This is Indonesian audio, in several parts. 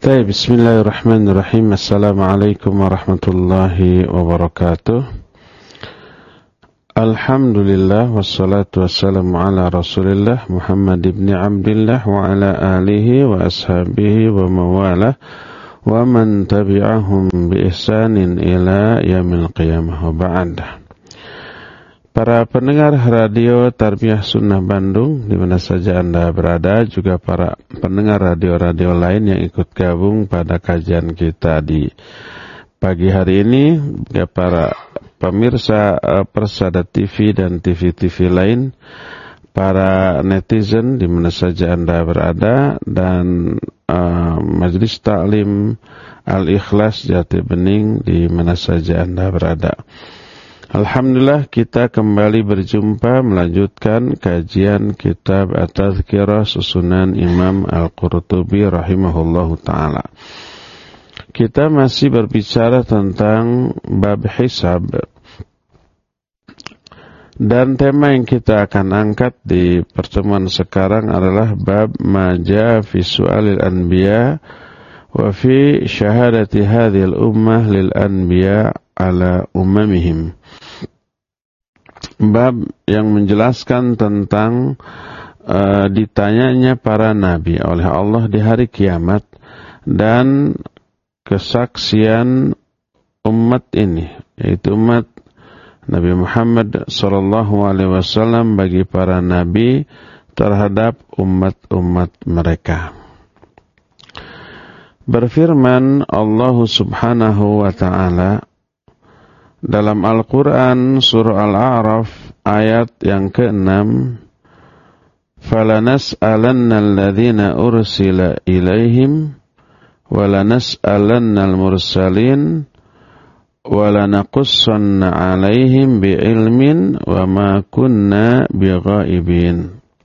Bismillahirrahmanirrahim. Assalamualaikum warahmatullahi wabarakatuh. Alhamdulillah wassalatu wassalamu ala Rasulillah Muhammad ibn Abdullah wa ala alihi wa ashabihi wa mawalah wa man tabi'ahum bi ihsanin ila yaumil qiyamah wa ba'd. Para pendengar radio Tarbiyah Sunnah Bandung di mana saja Anda berada, juga para pendengar radio-radio lain yang ikut gabung pada kajian kita di pagi hari ini, juga para pemirsa Persada TV dan TV-TV lain, para netizen di mana saja Anda berada, dan Majelis Ta'lim Al-Ikhlas Jati Bening di mana saja Anda berada. Alhamdulillah, kita kembali berjumpa melanjutkan kajian kitab At-Tadhkirah susunan Imam Al-Qurtubi rahimahullahu ta'ala. Kita masih berbicara tentang bab hisab, dan tema yang kita akan angkat di pertemuan sekarang adalah bab maja fi su'alil anbiya wa fi syahadati hadhil ummah lil anbiya ala umamihim. Bab yang menjelaskan tentang ditanyanya para nabi oleh Allah di hari kiamat dan kesaksian umat ini, yaitu umat Nabi Muhammad SAW bagi para nabi terhadap umat-umat mereka. Berfirman Allah Subhanahu wa ta'ala dalam Al-Quran surah Al-A'raf ayat yang ke-6, فَلَنَسْأَلَنَّ الَّذِينَ أُرْسِلَ إِلَيْهِمْ وَلَنَسْأَلَنَّ الْمُرْسَلِينَ وَلَنَقُصَّنَّ عَلَيْهِمْ بِعِلْمٍ وَمَا كُنَّا بِغَائِبِينَ.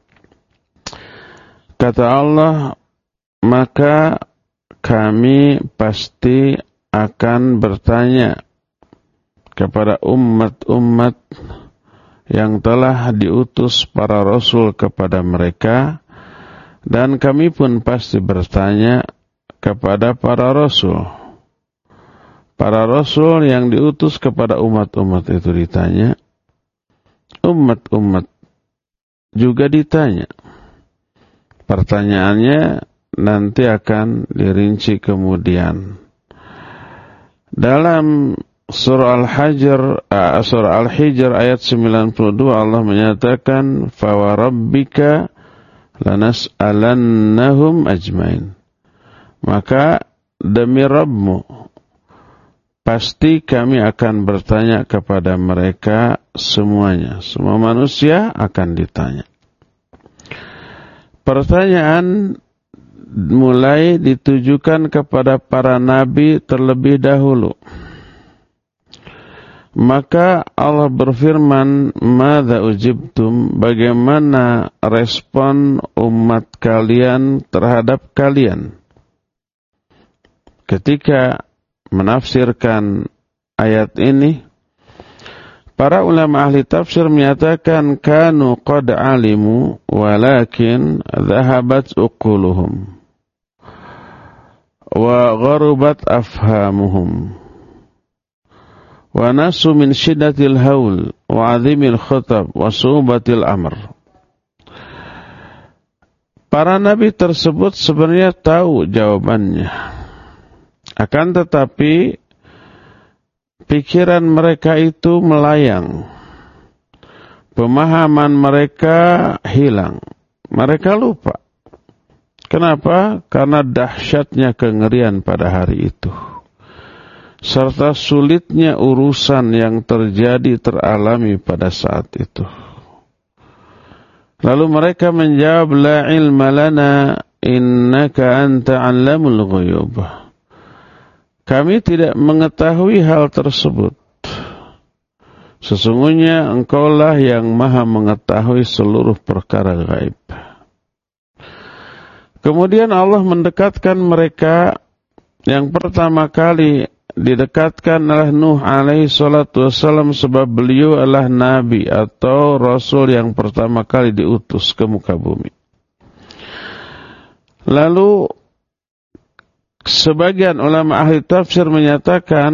Kata Allah, maka kami pasti akan bertanya kepada umat-umat yang telah diutus para rasul kepada mereka, dan kami pun pasti bertanya kepada para rasul. Para rasul yang diutus kepada umat-umat itu ditanya, umat-umat juga ditanya. Pertanyaannya nanti akan dirinci kemudian. Dalam Surah Al-Hijr ayat 92 Allah menyatakan فَوَرَبِّكَ لَنَسْأَلَنَّهُمْ أَجْمَعِينَ. Maka demi Rabbmu pasti kami akan bertanya kepada mereka semuanya. Semua manusia akan ditanya. Pertanyaan mulai ditujukan kepada para nabi terlebih dahulu. Maka Allah berfirman, "Madza ujibtum?" Bagaimana respon umat kalian terhadap kalian ketika menafsirkan ayat ini? Para ulama ahli tafsir menyatakan kanu qad alimu walakin dhahabat uquluhum wa gharabat afhamuhum wa nasu min syiddatil haul wa azimil khutab wa su'batil amr. Para nabi tersebut sebenarnya tahu jawabannya, akan tetapi pikiran mereka itu melayang, pemahaman mereka hilang, mereka lupa. Kenapa? Karena dahsyatnya kengerian pada hari itu, serta sulitnya urusan yang teralami pada saat itu. Lalu mereka menjawab, la ilma lana innaka anta 'allamul ghuyub. Kami tidak mengetahui hal tersebut. Sesungguhnya engkaulah yang maha mengetahui seluruh perkara gaib. Kemudian Allah mendekatkan mereka. Yang pertama kali didekatkan oleh Nuh alaihi salatu wassalam, sebab beliau adalah nabi atau rasul yang pertama kali diutus ke muka bumi. Lalu sebagian ulama ahli tafsir menyatakan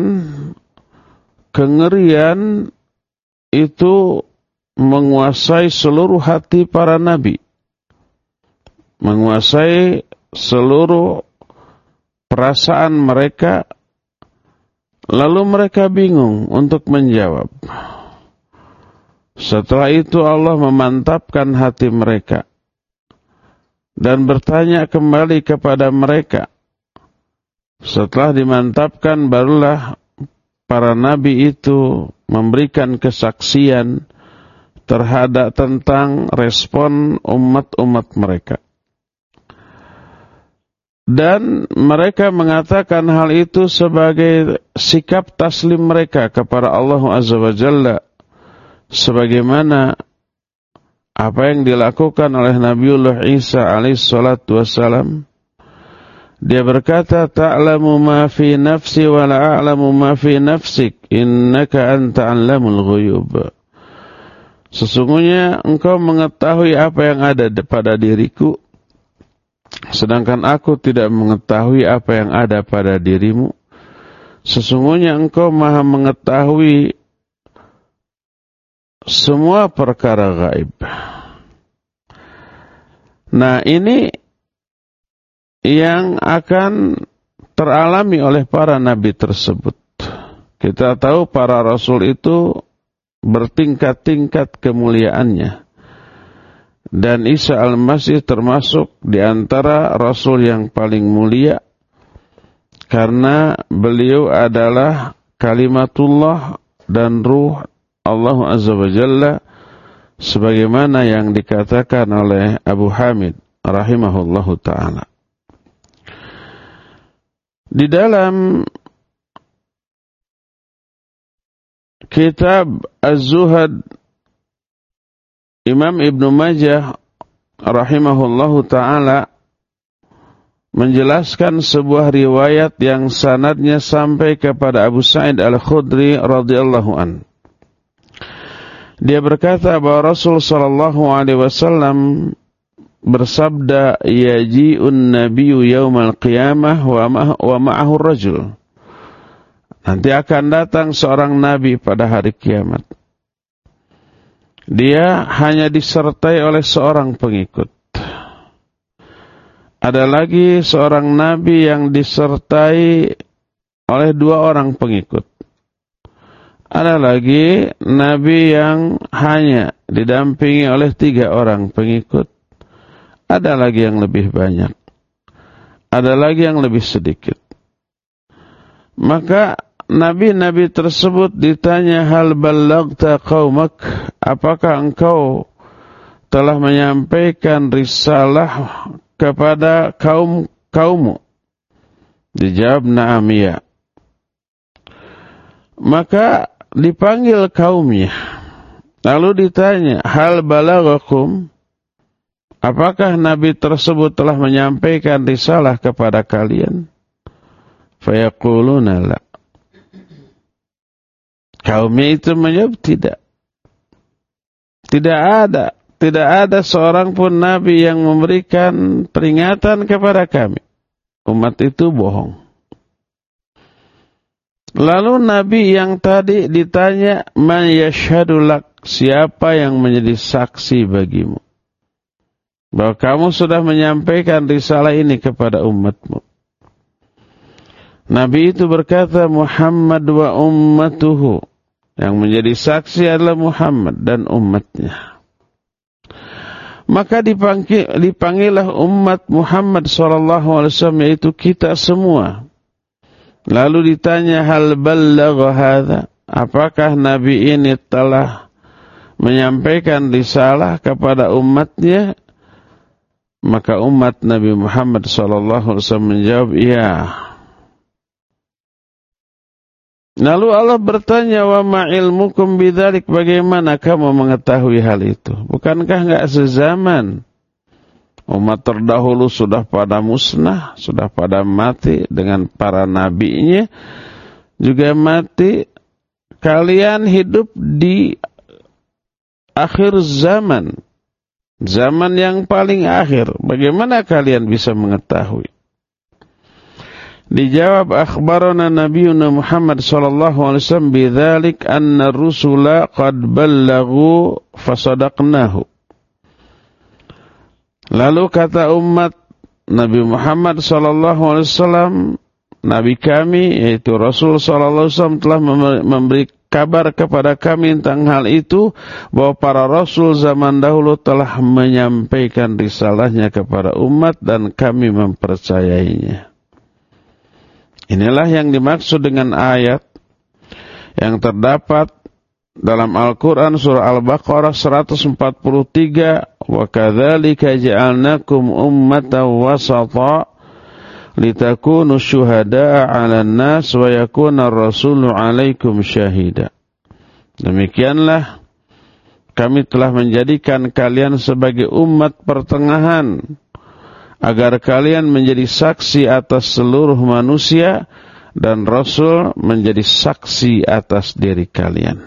kengerian itu menguasai seluruh hati para nabi, menguasai seluruh perasaan mereka, lalu mereka bingung untuk menjawab. Setelah itu Allah memantapkan hati mereka dan bertanya kembali kepada mereka. Setelah dimantapkan, barulah para nabi itu memberikan kesaksian terhadap tentang respon umat-umat mereka. Dan mereka mengatakan hal itu sebagai sikap taslim mereka kepada Allah Azza wa Jalla, sebagaimana apa yang dilakukan oleh Nabiullah Isa alaihissalatu wassalam. Dia berkata, ta'lamu ma fi nafsi wa la a'lamu ma fi nafsik, innaka anta 'allamul ghuyub. Sesungguhnya engkau mengetahui apa yang ada pada diriku, sedangkan aku tidak mengetahui apa yang ada pada dirimu. Sesungguhnya engkau maha mengetahui semua perkara gaib. Nah, ini yang akan teralami oleh para nabi tersebut. Kita tahu para rasul itu bertingkat-tingkat kemuliaannya. Dan Isa al-Masih termasuk di antara rasul yang paling mulia, karena beliau adalah kalimatullah dan ruh Allah Azza wa Jalla, sebagaimana yang dikatakan oleh Abu Hamid rahimahullahu ta'ala. Di dalam kitab Az-Zuhad, Imam Ibnu Majah rahimahullahu ta'ala menjelaskan sebuah riwayat yang sanadnya sampai kepada Abu Sa'id Al-Khudri radhiyallahu an. Dia berkata bahwa Rasul sallallahu alaihi wasallam bersabda, yaji'un nabiyyu yaumal qiyamah wa ma'ahu rajul. Nanti akan datang seorang nabi pada hari kiamat. Dia hanya disertai oleh seorang pengikut. Ada lagi seorang nabi yang disertai oleh 2 orang pengikut. Ada lagi nabi yang hanya didampingi oleh 3 orang pengikut. Ada lagi yang lebih banyak. Ada lagi yang lebih sedikit. Maka nabi-nabi tersebut ditanya, hal ballagta qaumak, apakah engkau telah menyampaikan risalah kepada kaummu? Dijawab, na'am, ya. Maka dipanggil kaumnya, lalu ditanya, hal balagakum, apakah nabi tersebut telah menyampaikan risalah kepada kalian? Fayaquluna la. Kaumnya itu menjawab, tidak. Tidak ada seorang pun nabi yang memberikan peringatan kepada kami. Umat itu bohong. Lalu nabi yang tadi ditanya, man yashhadu lak, siapa yang menjadi saksi bagimu bahwa kamu sudah menyampaikan risalah ini kepada umatmu? Nabi itu berkata, Muhammad wa ummatuhu. Yang menjadi saksi adalah Muhammad dan umatnya. Maka dipanggillah umat Muhammad SAW, yaitu kita semua. Lalu ditanya, hal ballagha hadza, apakah nabi ini telah menyampaikan risalah kepada umatnya? Maka umat Nabi Muhammad SAW menjawab, iya. Lalu Allah bertanya, wa ma ilmukum bidzalik, bagaimana kamu mengetahui hal itu? Bukankah enggak sezaman umat terdahulu sudah pada musnah, sudah pada mati dengan para nabinya juga mati. Kalian hidup di akhir zaman, zaman yang paling akhir. Bagaimana kalian bisa mengetahui? Dijawab, akhbarana nabiyuna Muhammad sallallahu alaihi wasallam bidzalik anna rusula qad ballaghu fasadaqnahu. Lalu kata umat Nabi Muhammad sallallahu alaihi wasallam, nabi kami yaitu Rasul sallallahu alaihi wasallam telah memberi kabar kepada kami tentang hal itu, bahwa para rasul zaman dahulu telah menyampaikan risalahnya kepada umat dan kami mempercayainya. Inilah yang dimaksud dengan ayat yang terdapat dalam Al-Quran surah Al-Baqarah 143, wa kadzalika ja'alnakum ummatan wasata litakunu syuhada'a 'alan nas wa yakuna ar-rasulu 'alaikum syahida. Demikianlah kami telah menjadikan kalian sebagai umat pertengahan agar kalian menjadi saksi atas seluruh manusia dan Rasul menjadi saksi atas diri kalian.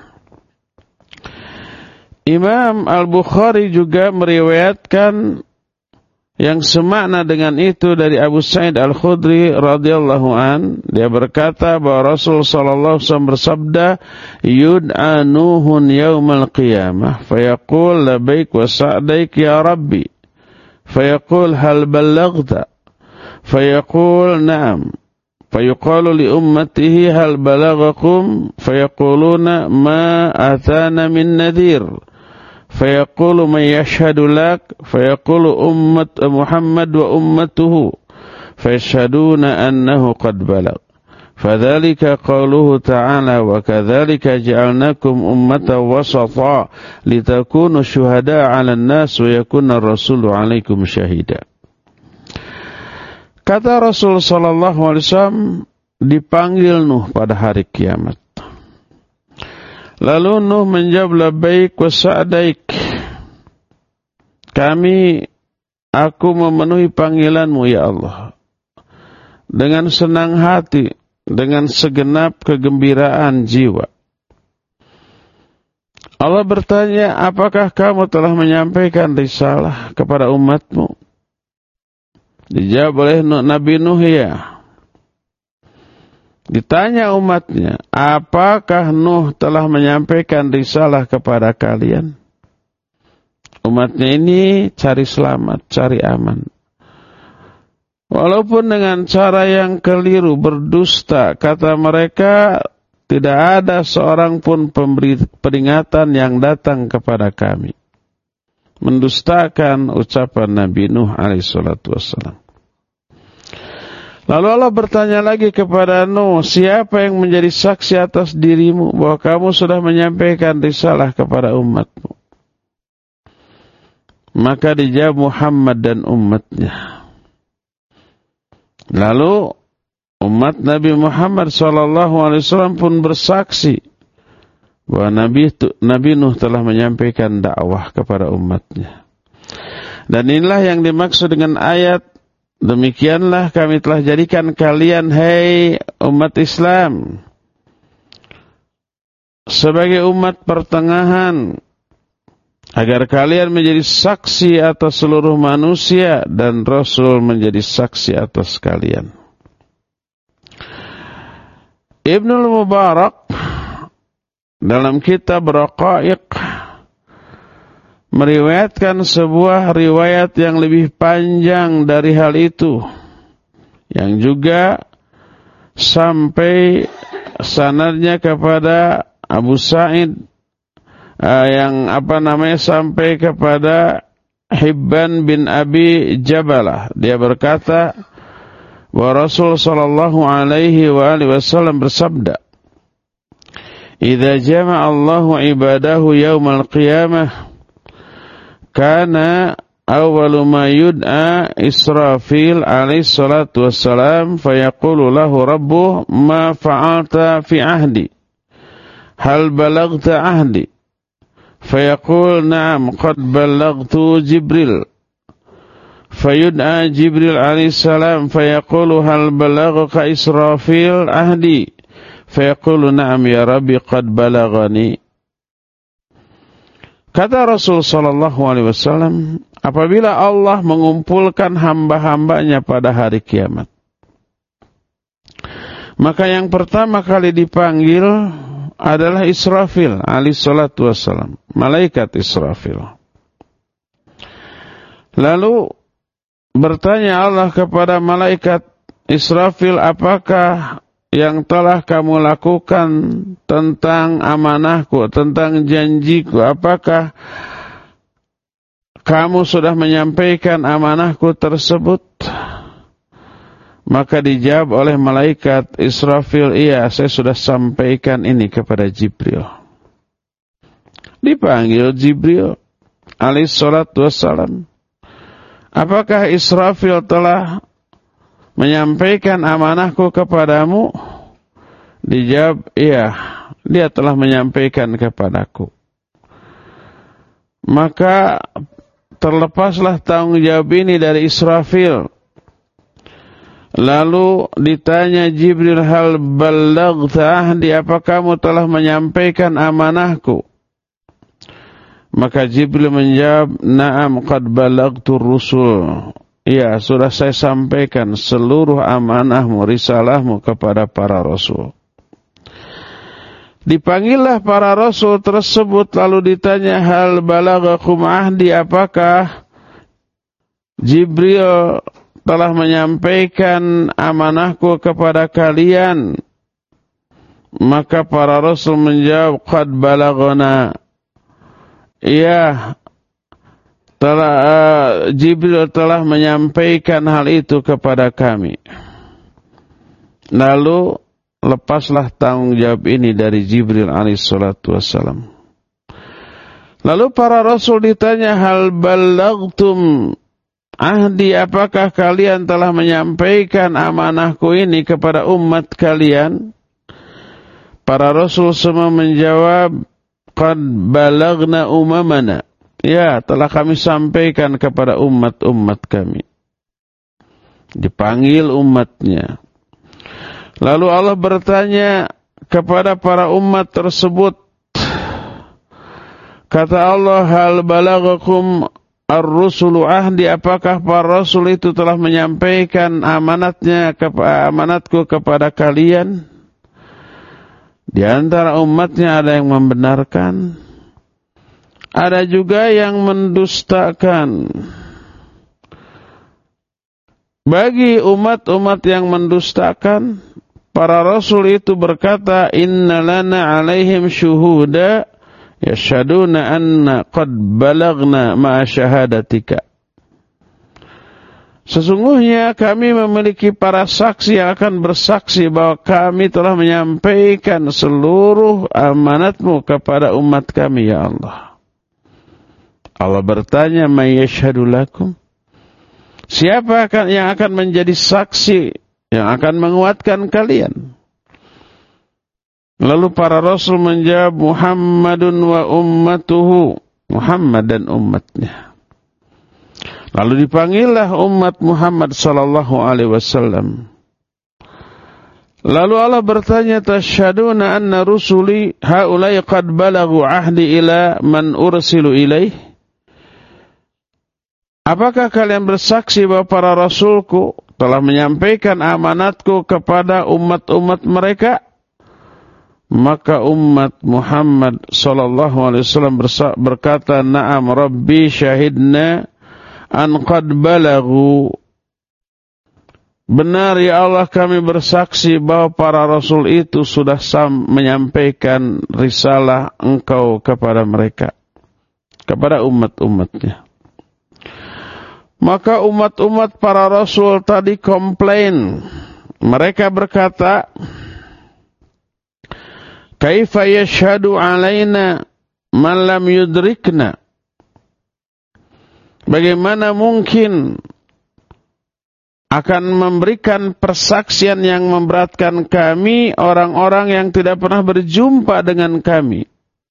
Imam Al-Bukhari juga meriwayatkan yang semakna dengan itu dari Abu Sa'id Al-Khudri radhiyallahu an. Dia berkata bahwa Rasul sallallahu alaihi wasallam bersabda, yud'a Nuhun yaumal qiyamah fayaqul labbaik wa sa'daik ya Rabbi. فيقول هل بلغت فيقول نعم فيقال لأمته هل بلغكم فيقولون ما أتانا من نذير فيقول من يشهد لك فيقول أمة محمد وأمته فيشهدون أنه قد بلغ فذلك قوله تعالى وكذلك جعلناكم أمة وسطا لتكونوا شهداء على الناس ويكون الرسول عليكم شهيدا. Kata Rasul sallallahu alaihi wasallam, dipanggil Nuh pada hari kiamat. Lalu Nuh menjawab, labbaik wa sa'daik. Aku memenuhi panggilanmu ya Allah dengan senang hati, dengan segenap kegembiraan jiwa. Allah bertanya, apakah kamu telah menyampaikan risalah kepada umatmu? Dijawab oleh Nabi Nuh, ya. Ditanya umatnya, apakah Nuh telah menyampaikan risalah kepada kalian? Umatnya ini cari selamat, cari aman. Walaupun dengan cara yang keliru, berdusta, kata mereka, tidak ada seorang pun pemberi peringatan yang datang kepada kami. Mendustakan ucapan Nabi Nuh alaihissalatu wassalam. Lalu Allah bertanya lagi kepada Nuh, siapa yang menjadi saksi atas dirimu bahwa kamu sudah menyampaikan risalah kepada umatmu? Maka dijawab Muhammad dan umatnya. Lalu umat Nabi Muhammad SAW pun bersaksi bahwa Nabi Nuh telah menyampaikan dakwah kepada umatnya. Dan inilah yang dimaksud dengan ayat, demikianlah kami telah jadikan kalian, hai umat Islam, sebagai umat pertengahan, agar kalian menjadi saksi atas seluruh manusia dan Rasul menjadi saksi atas kalian. Ibnul Mubarak dalam kitab Raqaiq meriwayatkan sebuah riwayat yang lebih panjang dari hal itu, yang juga sampai sanadnya kepada Abu Sa'id, yang sampai kepada Hibban bin Abi Jabalah. Dia berkata bahwa Rasul sallallahu alaihi wasallam bersabda, "Idza jama'a Allahu ibadahu yaumal qiyamah kana awwalu ma yud'a Israfil alaihi salatu wassalam fayaqulu lahu rabbuh ma fa'alta fi ahdi hal balagta ahdi fayaqul na'am qad ballagtu Jibril fayud'a Jibril alaihi salam fayaqulu hal balagaka Israfil ahdi fayaqulu na'am ya Rabbi qad balagani." Kata Rasul sallallahu alaihi wasallam, apabila Allah mengumpulkan hamba-hambanya pada hari kiamat, Maka yang pertama kali dipanggil adalah Israfil alaihi salatu wassalam, malaikat Israfil. Lalu bertanya Allah kepada malaikat Israfil, apakah yang telah kamu lakukan tentang amanahku, tentang janjiku? Apakah kamu sudah menyampaikan amanahku tersebut? Maka dijawab oleh malaikat Israfil, iya, saya sudah sampaikan ini kepada Jibril. Dipanggil Jibril alaihi salatu wassalam. Apakah Israfil telah menyampaikan amanahku kepadamu? Dijawab, iya, dia telah menyampaikan kepadaku. Maka terlepaslah tanggung jawab ini dari Israfil. Lalu ditanya Jibril, hal ballaghta ahdi, apa kamu telah menyampaikan amanahku? Maka Jibril menjawab, na'am qad ballaghtur rusul. Ya, sudah saya sampaikan seluruh amanahmu, risalahmu kepada para rasul. Dipanggillah para rasul tersebut, lalu ditanya, hal balaghakum ahdi, apakah Jibril telah menyampaikan amanahku kepada kalian? Maka para rasul menjawab, qad balaghana. Ya, Jibril telah menyampaikan hal itu kepada kami. Lalu lepaslah tanggung jawab ini dari Jibril alaihi salatu wassalam. Lalu para rasul ditanya, hal ballaghtum ahdi, apakah kalian telah menyampaikan amanahku ini kepada umat kalian? Para rasul semua menjawab, qad balaghna umamana. Ya, telah kami sampaikan kepada umat-umat kami. Dipanggil umatnya. Lalu Allah bertanya kepada para umat tersebut. Kata Allah, hal balaghakum ar-rusulu ahdi, apakah para rasul itu telah menyampaikan amanatku kepada kalian? Di antara umatnya ada yang membenarkan, ada juga yang mendustakan. Bagi umat-umat yang mendustakan, para rasul itu berkata, inna lana alaihim syuhuda yashhaduna anna qad balagna ma'a syahadatika. Sesungguhnya kami memiliki para saksi yang akan bersaksi bahwa kami telah menyampaikan seluruh amanatmu kepada umat kami, ya Allah. Allah bertanya, may yashhadu lakum? Siapa yang akan menjadi saksi yang akan menguatkan kalian? Lalu para rasul menjawab, Muhammadun wa ummatuhu, Muhammad dan umatnya. Lalu dipanggillah umat Muhammad sallallahu alaihi wasallam. Lalu Allah bertanya, tasyhaduna anna rusuli haulai qad balaghu ahdi ila man ursilu ilaih? Apakah kalian bersaksi bahwa para rasulku telah menyampaikan amanatku kepada umat-umat mereka? Maka umat Muhammad sallallahu alaihi wasallam berkata, na'am rabbi syahidna an qad balaghu. Benar ya Allah, kami bersaksi bahwa para rasul itu sudah menyampaikan risalah engkau kepada mereka, kepada umat-umatnya. Maka umat-umat para rasul tadi komplain. Mereka berkata, kaifa yashhadu alaina man lam yudrikna? Bagaimana mungkin akan memberikan persaksian yang memberatkan kami, orang-orang yang tidak pernah berjumpa dengan kami?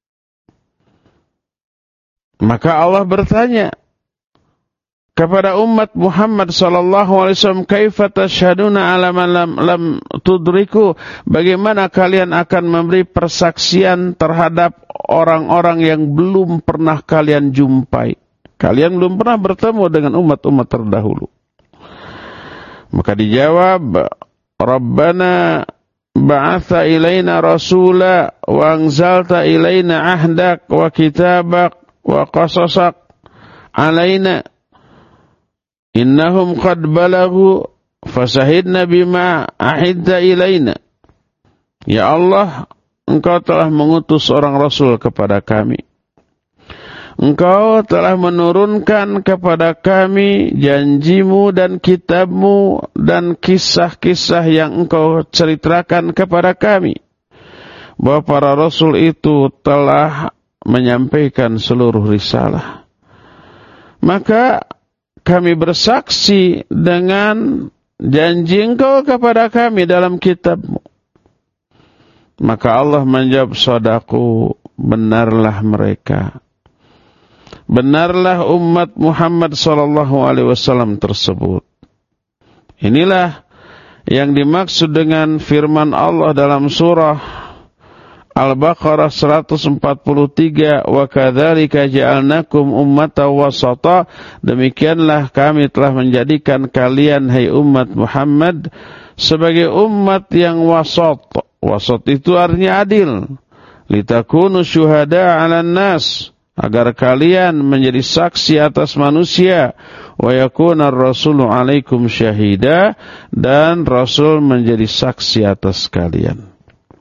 Maka Allah bertanya kepada umat Muhammad sallallahu alaihi wasallam, kaifa tashhaduna ala man lam tudriku? Bagaimana kalian akan memberi persaksian terhadap orang-orang yang belum pernah kalian jumpai? Kalian belum pernah bertemu dengan umat-umat terdahulu. Maka dijawab, Rabbana ba'atha ilaina rasula wa anzalta ilaina ahdak wa kitabak wa qasasak alaina innahum qad balagu fasahidna bima ahidta ilaina. Ya Allah, Engkau telah mengutus seorang rasul kepada kami. Engkau telah menurunkan kepada kami janjimu dan kitabmu dan kisah-kisah yang Engkau ceritakan kepada kami. Bahwa para rasul itu telah menyampaikan seluruh risalah. Maka kami bersaksi dengan janji Engkau kepada kami dalam kitabmu. Maka Allah menjawab, sadaku, benarlah mereka. Benarlah umat Muhammad SAW tersebut. Inilah yang dimaksud dengan firman Allah dalam surah Al-Baqarah 143, wa kadzalika ja'alnakum ummatan wasata, demikianlah kami telah menjadikan kalian hai umat Muhammad sebagai umat yang wasat. Wasat itu artinya adil. Litakunu syuhada 'alan nas, agar kalian menjadi saksi atas manusia, wa yakuna ar-rasulu 'alaikum syahida, dan rasul menjadi saksi atas kalian.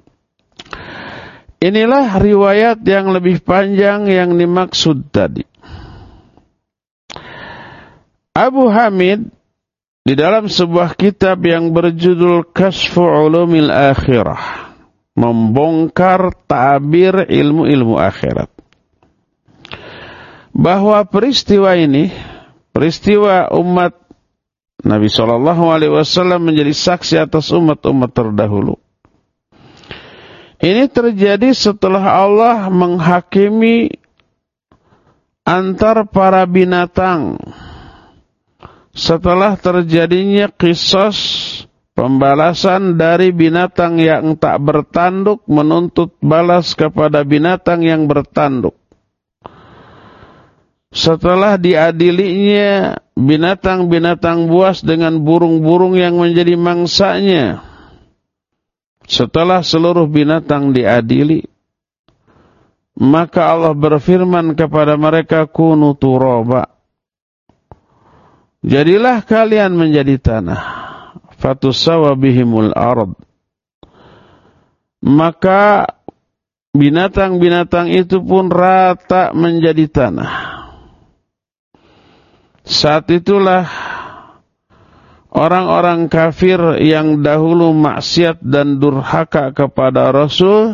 Inilah riwayat yang lebih panjang yang dimaksud tadi. Abu Hamid di dalam sebuah kitab yang berjudul Kasfu Ulumil Akhirah, membongkar tabir ilmu-ilmu akhirat, bahwa peristiwa ini, peristiwa umat Nabi SAW menjadi saksi atas umat-umat terdahulu, ini terjadi setelah Allah menghakimi antar para binatang, setelah terjadinya qisas pembalasan dari binatang yang tak bertanduk menuntut balas kepada binatang yang bertanduk. Setelah diadilinya binatang-binatang buas dengan burung-burung yang menjadi mangsanya, setelah seluruh binatang diadili, maka Allah berfirman kepada mereka, kunu turaba, jadilah kalian menjadi tanah, fatusawa bihimul ard, maka binatang-binatang itu pun rata menjadi tanah. Saat itulah orang-orang kafir yang dahulu maksiat dan durhaka kepada Rasul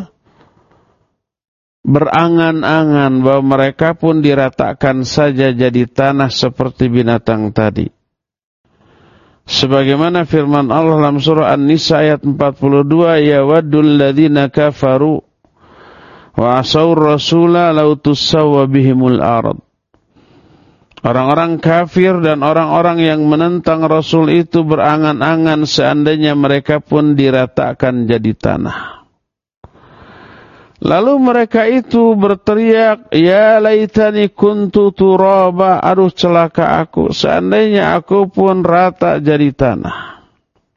berangan-angan bahwa mereka pun diratakan saja jadi tanah seperti binatang tadi. Sebagaimana firman Allah dalam surah An-Nisa ayat 42, ya waddul ladzina kafaru wa asawur rasula law tusawwa bihimul ard. Orang-orang kafir dan orang-orang yang menentang Rasul itu berangan-angan seandainya mereka pun diratakan jadi tanah. Lalu mereka itu berteriak, ya laitani kuntu turaba, aduh celaka aku, seandainya aku pun rata jadi tanah.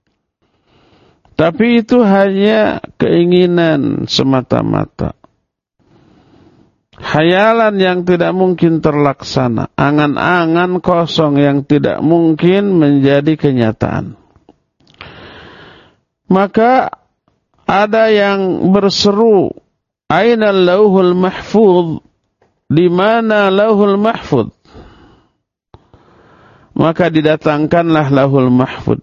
Tapi itu hanya keinginan semata-mata. Hayalan yang tidak mungkin terlaksana, angan-angan kosong yang tidak mungkin menjadi kenyataan. Maka ada yang berseru, aina lauhul mahfuz, di mana lauhul mahfuz? Maka didatangkanlah lauhul mahfuz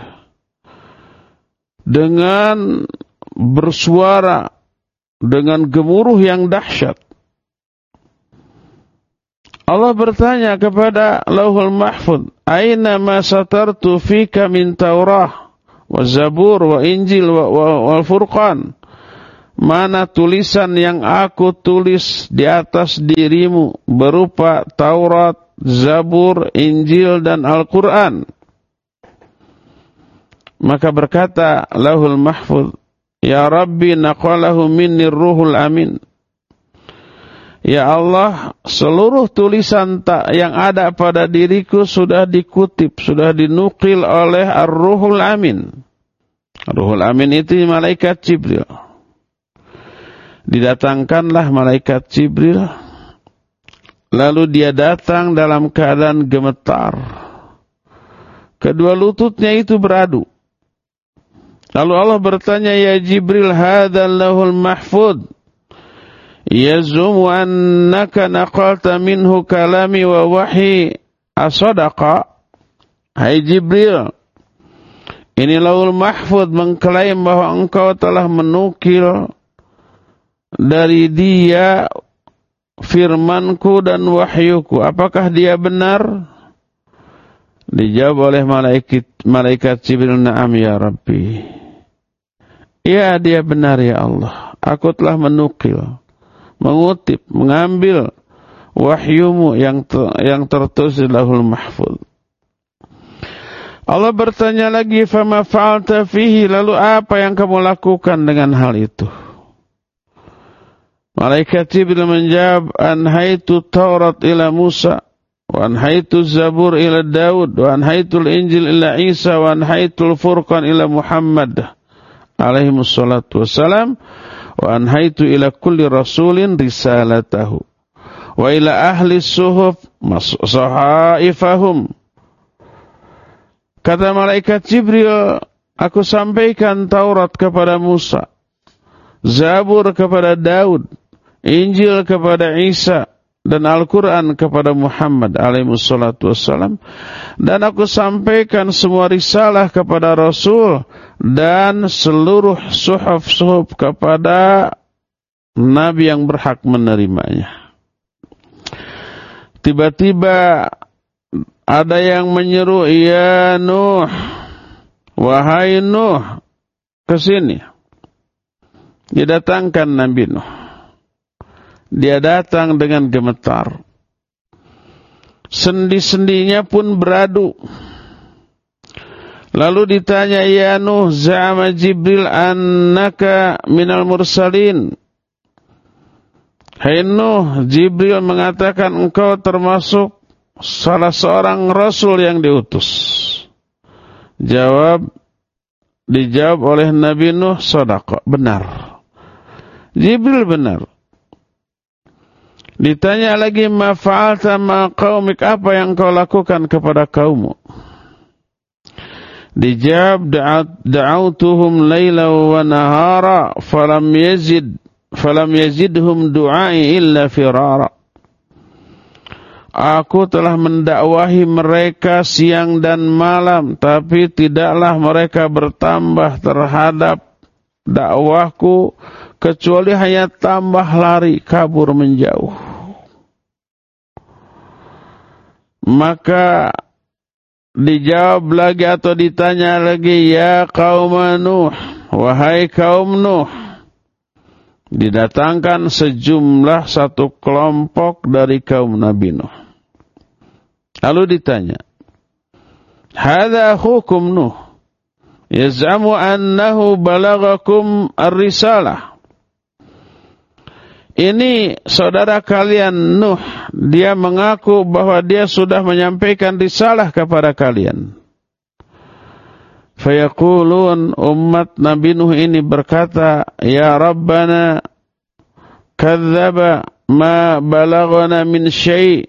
dengan bersuara dengan gemuruh yang dahsyat. Allah bertanya kepada Lauhul Mahfuz, aina ma satartu fika min Taurah wa Zabur wa Injil wa Furqan? Mana tulisan yang aku tulis di atas dirimu berupa Taurat, Zabur, Injil dan Al-Quran? Maka berkata Lauhul Mahfuz, ya Rabbi naqalahu minni ruhul amin. Ya Allah, seluruh tulisan yang ada pada diriku sudah dikutip, sudah dinukil oleh Ar-Ruhul Amin. Ruhul Amin itu malaikat Jibril. Didatangkanlah malaikat Jibril, lalu dia datang dalam keadaan gemetar. Kedua lututnya itu beradu. Lalu Allah bertanya, ya Jibril, hadzal lauhul mahfuz yazumu annaka naqalta minhu kalami wa wahyi asadaqa. Hai Jibril, ini lauhul mahfuz mengklaim bahwa engkau telah menukil dari dia firmanku dan wahyuku. Apakah dia benar? Dijawab oleh malaikat Jibril, na'am ya Rabbi. Ya, dia benar ya Allah. Aku telah menukil, mengutip, mengambil wahyumu yang tertulis di Lauhul Mahfuz. Allah bertanya lagi, fama fa'alta fihi, lalu apa yang kamu lakukan dengan hal itu? Malaikat Jibril menjawab, anhaitu Taurat ila Musa, wa anhaitu Zabur ila Daud, wa anhaitu Injil ila Isa, wa anhaitu Furqan ila Muhammad alaihi wassalatu wassalam, wa anhaitu ila kulli rasulin risalatahu, wa ila ahli suhuf sahaifahum. Kata malaikat Jibril, aku sampaikan Taurat kepada Musa, Zabur kepada Daud, Injil kepada Isa, dan Al-Quran kepada Muhammad alaihi wassalatu wassalam. Dan aku sampaikan semua risalah kepada Rasul dan seluruh suhuf-suhuf kepada Nabi yang berhak menerimanya. Tiba-tiba ada yang menyeru, ya Nuh, wahai Nuh, ke sini. Didatangkan Nabi Nuh. Dia datang dengan gemetar. Sendi-sendinya pun beradu. Lalu ditanya, ya Nuh, za'ama Jibril annaka minal mursalin. Hai Nuh, Jibril mengatakan engkau termasuk salah seorang rasul yang diutus. Dijawab oleh Nabi Nuh, shadaqa, benar. Jibril benar. Ditanya lagi, ma fa'alta ma qaumik, apa yang kau lakukan kepada kaummu? Dijawab, da'autuhum laila wa nahara falam yazidhum du'ai illa firara. Aku telah mendakwahi mereka siang dan malam, tapi tidaklah mereka bertambah terhadap dakwahku kecuali hanya tambah lari, kabur menjauh. Maka dijawab lagi atau ditanya lagi, ya kaum Nuh, wahai kaum Nuh. Didatangkan sejumlah satu kelompok dari kaum Nabi Nuh. Lalu ditanya, hadza akhukum Nuh, yaz'amu annahu balagakum ar-risalah. Ini saudara kalian Nuh, dia mengaku bahwa dia sudah menyampaikan risalah kepada kalian. Fayaqulun, umat Nabi Nuh ini berkata, ya Rabbana kadzdzaba ma balaghana min syai'.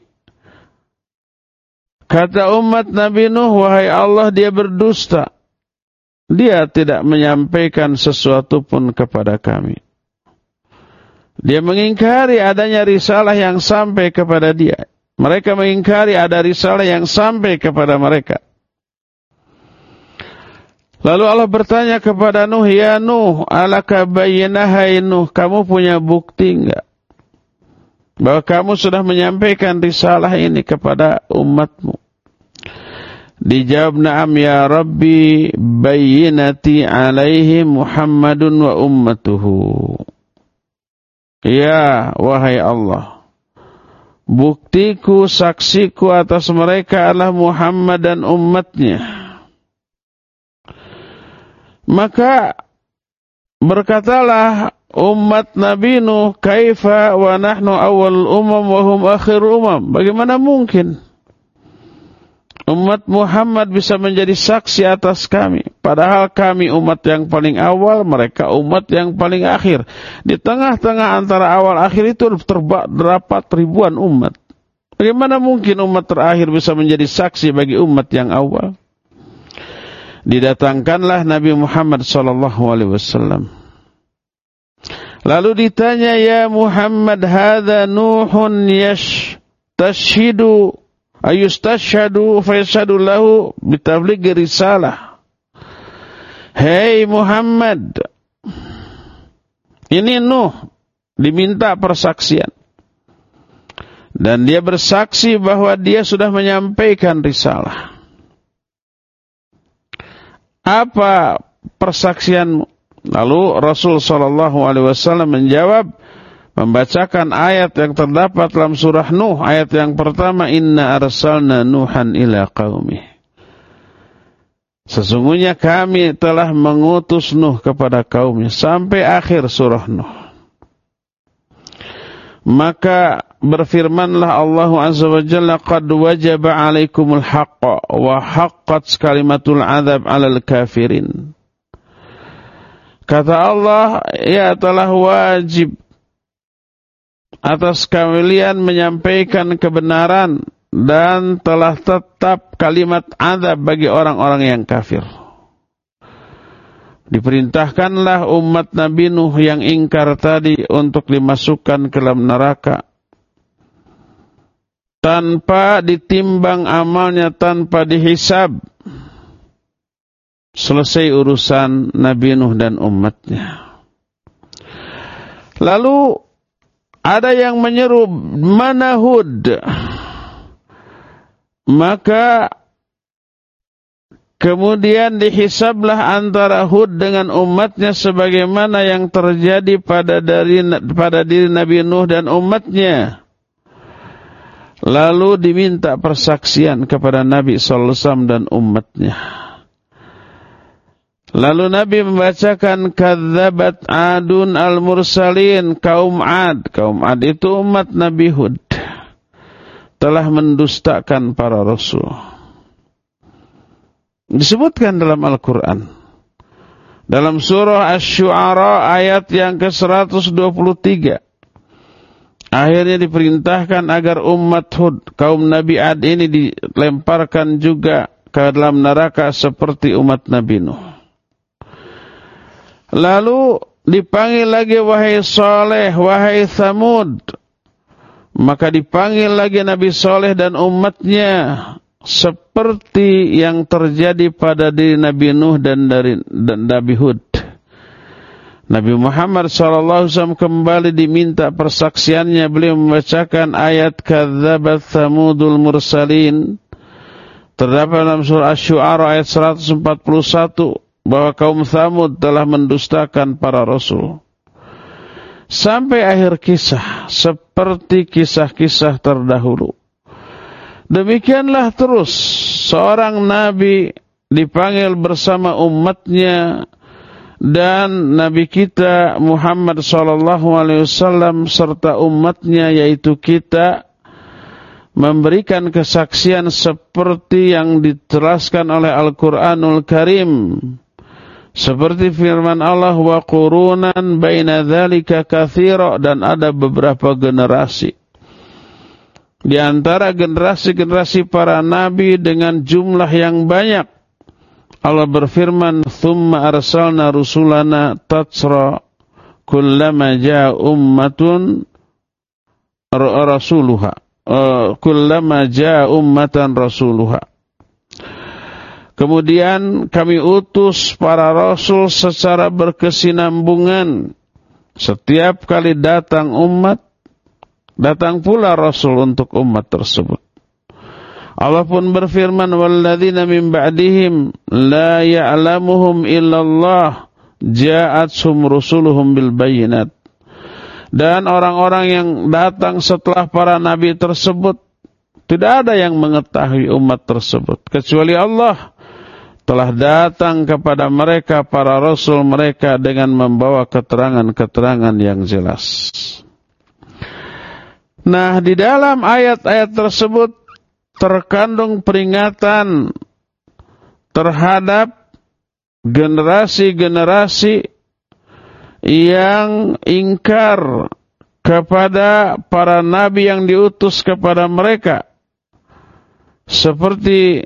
Kata umat Nabi Nuh, wahai Allah, dia berdusta. Dia tidak menyampaikan sesuatu pun kepada kami. Dia mengingkari adanya risalah yang sampai kepada dia. Mereka mengingkari ada risalah yang sampai kepada mereka. Lalu Allah bertanya kepada Nuh, ya Nuh, alaka bayyinah, hai Nuh, kamu punya bukti enggak bahwa kamu sudah menyampaikan risalah ini kepada umatmu? Dijawab, na'am ya Rabbi, bayyinati alaihi Muhammadun wa ummatuhu. Ya, wahai Allah, buktiku, saksiku atas mereka adalah Muhammad dan umatnya. Maka berkatalah umat Nabi Nuh, kaifa wa nahnu awal umam wa hum akhir umam. Bagaimana mungkin umat Muhammad bisa menjadi saksi atas kami, Padahal kami umat yang paling awal, mereka umat yang paling akhir. Di tengah-tengah antara awal akhir itu terdapat ribuan umat. Bagaimana mungkin umat terakhir bisa menjadi saksi bagi umat yang awal? Didatangkanlah Nabi Muhammad SAW. Lalu ditanya, ya Muhammad, hadza Nuhun yastashhadu fayashhadu lahu bitablighi risalah. Hei Muhammad, ini Nuh diminta persaksian. Dan dia bersaksi bahwa dia sudah menyampaikan risalah. Apa persaksianmu? Lalu Rasul SAW menjawab, membacakan ayat yang terdapat dalam surah Nuh. Ayat yang pertama, Inna arsalna Nuhan ila qaumih. Sesungguhnya kami telah mengutus Nuh kepada kaumnya. Sampai akhir surah Nuh. Maka berfirmanlah Allah Azza wa Jalla, qad wajaba alaikumul haqqa wa haqqat kalimatul azab alal kafirin. Kata Allah, ya telah wajib atas kalian menyampaikan kebenaran dan telah tetap kalimat azab bagi orang-orang yang kafir. Diperintahkanlah umat Nabi Nuh yang ingkar tadi untuk dimasukkan ke dalam neraka tanpa ditimbang amalnya, tanpa dihisab. Selesai urusan Nabi Nuh dan umatnya. Lalu ada yang menyeru, mana Hud? Maka kemudian dihisablah antara Hud dengan umatnya sebagaimana yang terjadi pada diri Nabi Nuh dan umatnya. Lalu diminta persaksian kepada Nabi SAW dan umatnya. Lalu Nabi membacakan kadzabat Adun al-mursalin, kaum Ad. Kaum Ad itu umat Nabi Hud, telah mendustakan para rasul. Disebutkan dalam Al-Quran. Dalam surah Asy-Syu'ara ayat yang ke-123. Akhirnya diperintahkan agar umat Hud, kaum Nabi Ad ini dilemparkan juga ke dalam neraka seperti umat Nabi Nuh. Lalu dipanggil lagi, wahai Saleh, wahai Thamud. Maka dipanggil lagi Nabi Saleh dan umatnya seperti yang terjadi pada diri Nabi Nuh dan Nabi Hud. Nabi Muhammad SAW kembali diminta persaksiannya. Beliau membacakan ayat kadzabat Thamudul mursalin, terdapat dalam surah Asy-Syu'ara ayat 141, bahwa kaum Thamud telah mendustakan para rasul. Sampai akhir kisah, seperti kisah-kisah terdahulu. Demikianlah terus seorang nabi dipanggil bersama umatnya, dan Nabi kita Muhammad SAW serta umatnya, yaitu kita, memberikan kesaksian seperti yang diteraskan oleh Al-Quranul Karim. Seperti firman Allah, wa qurunan baina dzalika katsira, dan ada beberapa generasi. Di antara generasi-generasi para nabi dengan jumlah yang banyak. Allah berfirman, "Tsumma arsalna rusulana tatsra kullama jaa ummatun rasuluha kullama jaa ummatan rasuluha." Kemudian kami utus para rasul secara berkesinambungan. Setiap kali datang umat, datang pula rasul untuk umat tersebut. Allah pun berfirman, walladzina min ba'dihim la ya'lamuhum illallah ja'athum rusuluhum bil bayyinat. Dan orang-orang yang datang setelah para nabi tersebut, tidak ada yang mengetahui umat tersebut kecuali Allah telah datang kepada mereka para rasul mereka dengan membawa keterangan-keterangan yang jelas. Nah, di dalam ayat-ayat tersebut terkandung peringatan terhadap generasi-generasi yang ingkar kepada para nabi yang diutus kepada mereka, seperti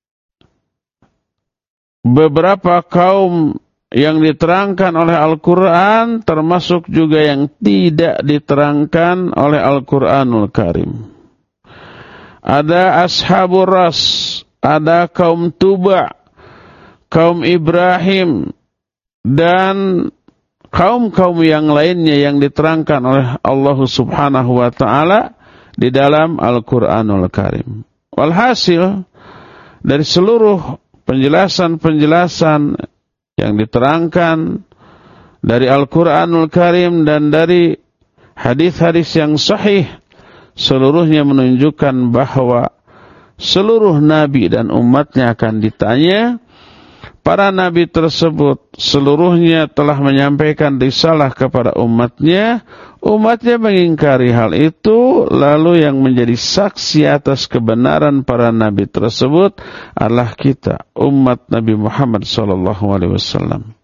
beberapa kaum yang diterangkan oleh Al-Quran, termasuk juga yang tidak diterangkan oleh Al-Quranul Karim. Ada Ashabur Ras, ada kaum Tuba, kaum Ibrahim, dan kaum-kaum yang lainnya yang diterangkan oleh Allah Subhanahu wa ta'ala di dalam Al-Quranul Karim. Walhasil, dari seluruh penjelasan-penjelasan yang diterangkan dari Al-Quranul Karim dan dari hadis-hadis yang sahih, seluruhnya menunjukkan bahwa seluruh nabi dan umatnya akan ditanya. Para nabi tersebut seluruhnya telah menyampaikan risalah kepada umatnya. Umatnya mengingkari hal itu, lalu yang menjadi saksi atas kebenaran para nabi tersebut adalah kita, umat Nabi Muhammad SAW.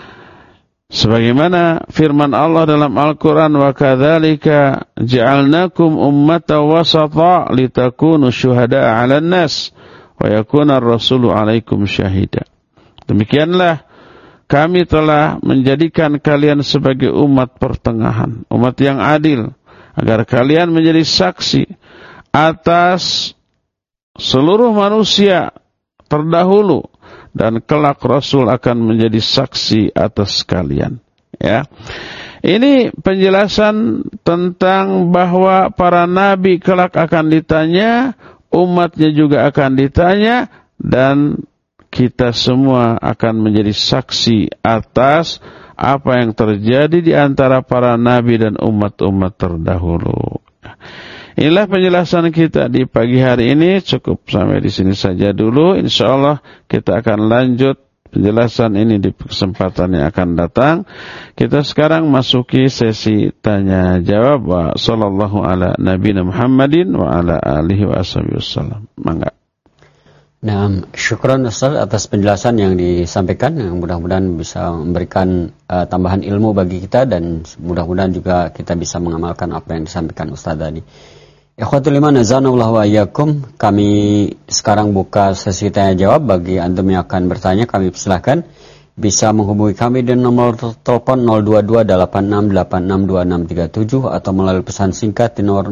Sebagaimana firman Allah dalam Al-Quran, wa kadzalika ja'alnakum ummatan wasata litakunu syuhada'a 'alan nas wa yakuna ar-rasulu 'alaikum syahida. Demikianlah kami telah menjadikan kalian sebagai umat pertengahan, umat yang adil, agar kalian menjadi saksi atas seluruh manusia terdahulu, dan kelak Rasul akan menjadi saksi atas kalian. Ya, ini penjelasan tentang bahwa para nabi kelak akan ditanya, umatnya juga akan ditanya, dan kita semua akan menjadi saksi atas apa yang terjadi di antara para nabi dan umat-umat terdahulu. Inilah penjelasan kita di pagi hari ini. Cukup sampai di sini saja dulu. Insyaallah kita akan lanjut penjelasan ini di kesempatan yang akan datang. Kita sekarang masuki sesi tanya jawab. Wa sallallahu ala nabiyina Muhammadin wa ala alihi wa ashabihi wasallam. Mangga. Nah, syukran Ustaz atas penjelasan yang disampaikan, yang mudah-mudahan bisa memberikan tambahan ilmu bagi kita, dan mudah-mudahan juga kita bisa mengamalkan apa yang disampaikan Ustaz tadi. Ikhwatul iman azanallahu wa iyyakum, kami sekarang buka sesi tanya jawab. Bagi antum yang akan bertanya, kami persilahkan bisa menghubungi kami di nomor telepon 02286862637 atau melalui pesan singkat di nomor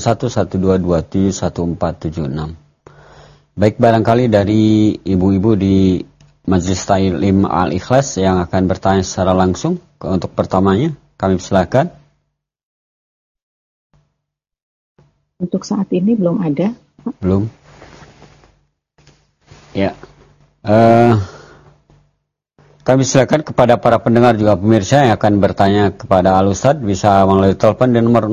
081122711476. Baik, barangkali dari ibu-ibu di Majelis Ta'lim Al-Ikhlas yang akan bertanya secara langsung. Untuk pertamanya, kami persilahkan. Untuk saat ini belum ada, Pak. Belum. Ya. Kami silakan kepada para pendengar juga pemirsa yang akan bertanya kepada Al-Ustadz, bisa melalui telepon di nomor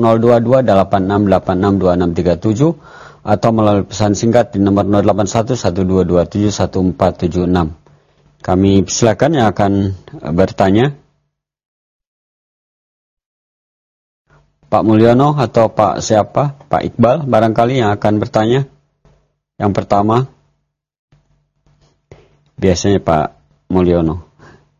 02286862637 atau melalui pesan singkat di nomor 081122271476. Kami silakan yang akan bertanya. Pak Mulyono atau Pak siapa? Pak Iqbal barangkali yang akan bertanya. Yang pertama, biasanya Pak Mulyono.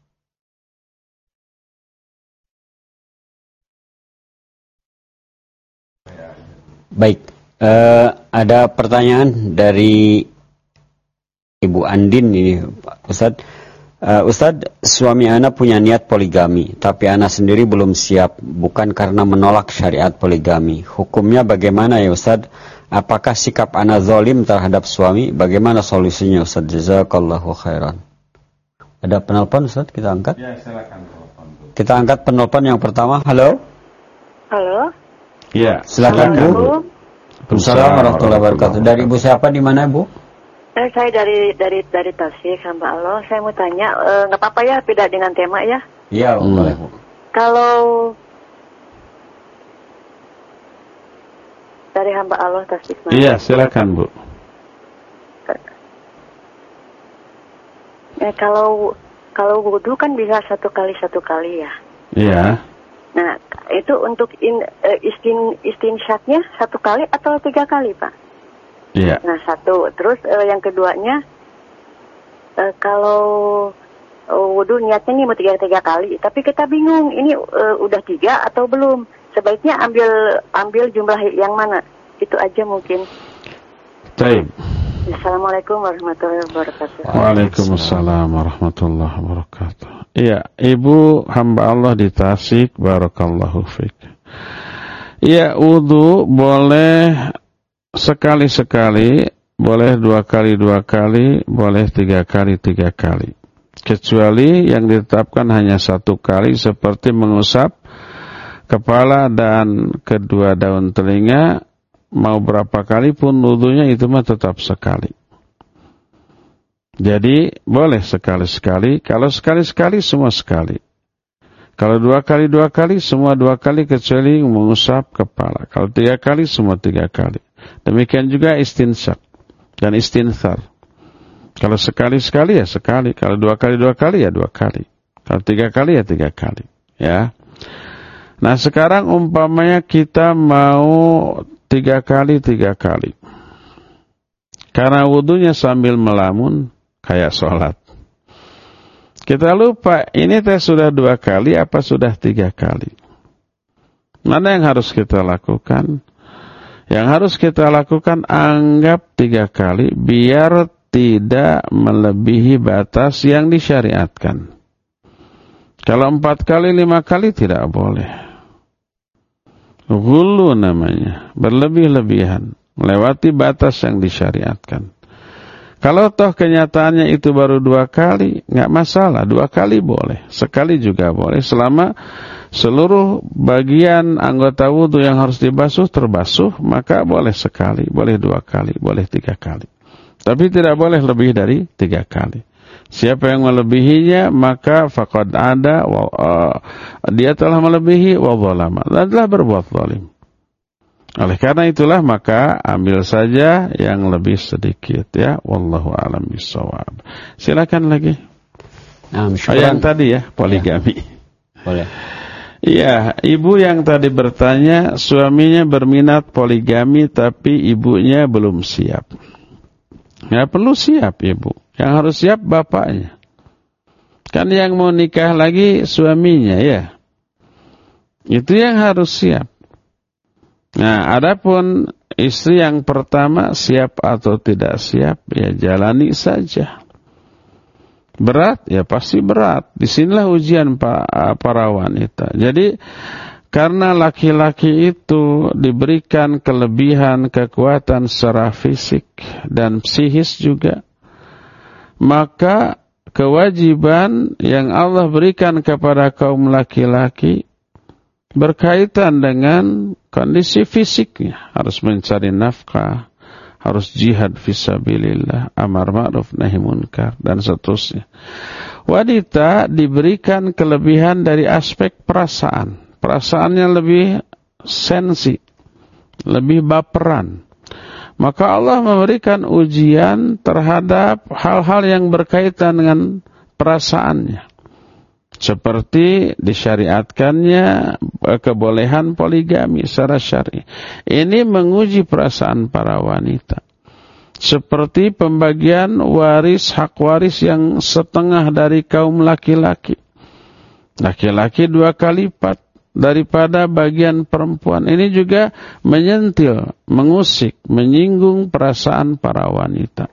Baik, ada pertanyaan dari Ibu Andin ini, Pak Ustadz. Ustadz, suami ana punya niat poligami, tapi ana sendiri belum siap, bukan karena menolak syariat poligami. Hukumnya bagaimana ya Ustadz? Apakah sikap ana zalim terhadap suami? Bagaimana solusinya Ustadz? Jazakallahu khairan. Ada penelpon Ustadz, kita angkat? Ya, silakan telepon. Kita angkat penelpon yang pertama. Halo? Halo? Ya, silakan Bu. Assalamualaikum warahmatullahi wabarakatuh. Dari Ibu siapa, di mana Bu? Saya dari Tasik, hamba Allah. Saya mau tanya, nggak apa-apa ya beda dengan tema ya? Iya, boleh Bu. Kalau dari hamba Allah Tasik. Iya, silakan Bu. Kalau wudu kan bisa satu kali ya. Iya. Nah, itu untuk istinsyaknya satu kali atau 3 kali Pak? Iya. Nah, satu. Terus yang keduanya, kalau wudu niatnya nih mau 3 kali, tapi kita bingung ini udah 3 atau belum. Sebaiknya ambil jumlah yang mana? Itu aja mungkin. Baik. Assalamualaikum warahmatullahi wabarakatuh. Waalaikumsalam warahmatullahi wabarakatuh. Iya, Ibu hamba Allah di Tasik, barakallahu fiik. Iya, wudu boleh sekali-sekali, boleh 2 kali, boleh 3 kali. Kecuali yang ditetapkan hanya 1 kali seperti mengusap kepala dan kedua daun telinga. Mau berapa kali pun wudunya itu mah tetap sekali. Jadi boleh sekali-sekali. Kalau sekali-sekali semua sekali. Kalau 2 kali semua 2 kali kecuali mengusap kepala. Kalau 3 kali semua 3 kali. Demikian juga istinsyak dan istinthar. Kalau sekali-sekali ya sekali. Kalau 2 kali ya 2 kali. Kalau 3 kali ya 3 kali. Ya. Nah sekarang umpamanya kita mau 3 kali. Karena wudunya sambil melamun kayak sholat. Kita lupa ini sudah 2 kali apa sudah 3 kali. Mana yang harus kita lakukan? Yang harus kita lakukan anggap 3 kali biar tidak melebihi batas yang disyariatkan. Kalau 4 kali 5 kali tidak boleh. Ghulu namanya, berlebih-lebihan, melewati batas yang disyariatkan. Kalau toh kenyataannya itu baru 2 kali, nggak masalah, 2 kali boleh, sekali juga boleh, selama seluruh bagian anggota wudu yang harus dibasuh terbasuh, maka boleh sekali, boleh 2 kali, boleh 3 kali. Tapi tidak boleh lebih dari 3 kali. Siapa yang melebihinya maka faqad ada dia telah melebihi wa zalama, dan telah berbuat zalim. Oleh karena itulah maka ambil saja yang lebih sedikit ya. Wallahu a'lam bishawab. Silakan lagi. Yang tadi ya poligami. Ya. Boleh. Iya, ibu yang tadi bertanya suaminya berminat poligami tapi ibunya belum siap. Ya perlu siap ibu. Yang harus siap bapaknya. Kan yang mau nikah lagi suaminya ya. Itu yang harus siap. Nah, adapun istri yang pertama siap atau tidak siap ya jalani saja. Berat ya pasti berat. Disinilah ujian para wanita. Jadi karena laki-laki itu diberikan kelebihan kekuatan secara fisik dan psikis juga, maka kewajiban yang Allah berikan kepada kaum laki-laki berkaitan dengan kondisi fisiknya. Harus mencari nafkah, harus jihad fisabilillah, amar ma'ruf nahi munkar, dan seterusnya. Wanita diberikan kelebihan dari aspek perasaan. Perasaannya lebih sensi, lebih baperan. Maka Allah memberikan ujian terhadap hal-hal yang berkaitan dengan perasaannya. Seperti disyariatkannya kebolehan poligami secara syar'i. Ini menguji perasaan para wanita. Seperti pembagian waris, hak waris yang setengah dari kaum laki-laki. Laki-laki 2 kali lipat daripada bagian perempuan. Ini juga menyentil, mengusik, menyinggung perasaan para wanita.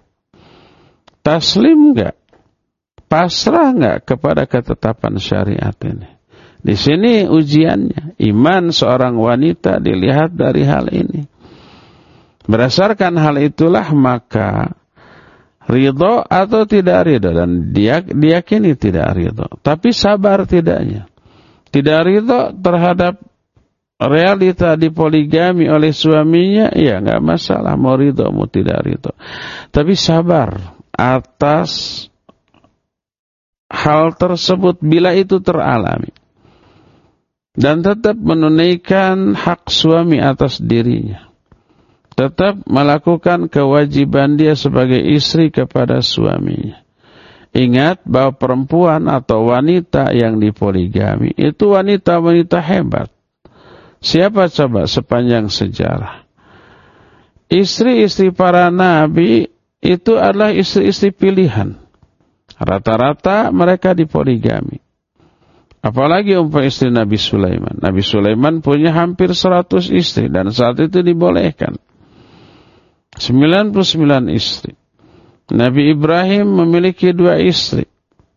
Taslim enggak? Pasrah enggak kepada ketetapan syariat ini? Di sini ujiannya. Iman seorang wanita dilihat dari hal ini. Berdasarkan hal itulah maka ridho atau tidak ridho, dan dia diyakini tidak ridho, tapi sabar tidaknya. Tidak ridho terhadap realita dipoligami oleh suaminya, ya enggak masalah, mau ridho mau tidak ridho. Tapi sabar atas hal tersebut bila itu teralami. Dan tetap menunaikan hak suami atas dirinya. Tetap melakukan kewajiban dia sebagai istri kepada suaminya. Ingat bahwa perempuan atau wanita yang dipoligami itu wanita-wanita hebat. Siapa coba sepanjang sejarah? Istri-istri para nabi itu adalah istri-istri pilihan. Rata-rata mereka dipoligami. Apalagi umpama istri Nabi Sulaiman. Nabi Sulaiman punya hampir 100 istri dan saat itu dibolehkan. 99 istri. Nabi Ibrahim memiliki 2 istri.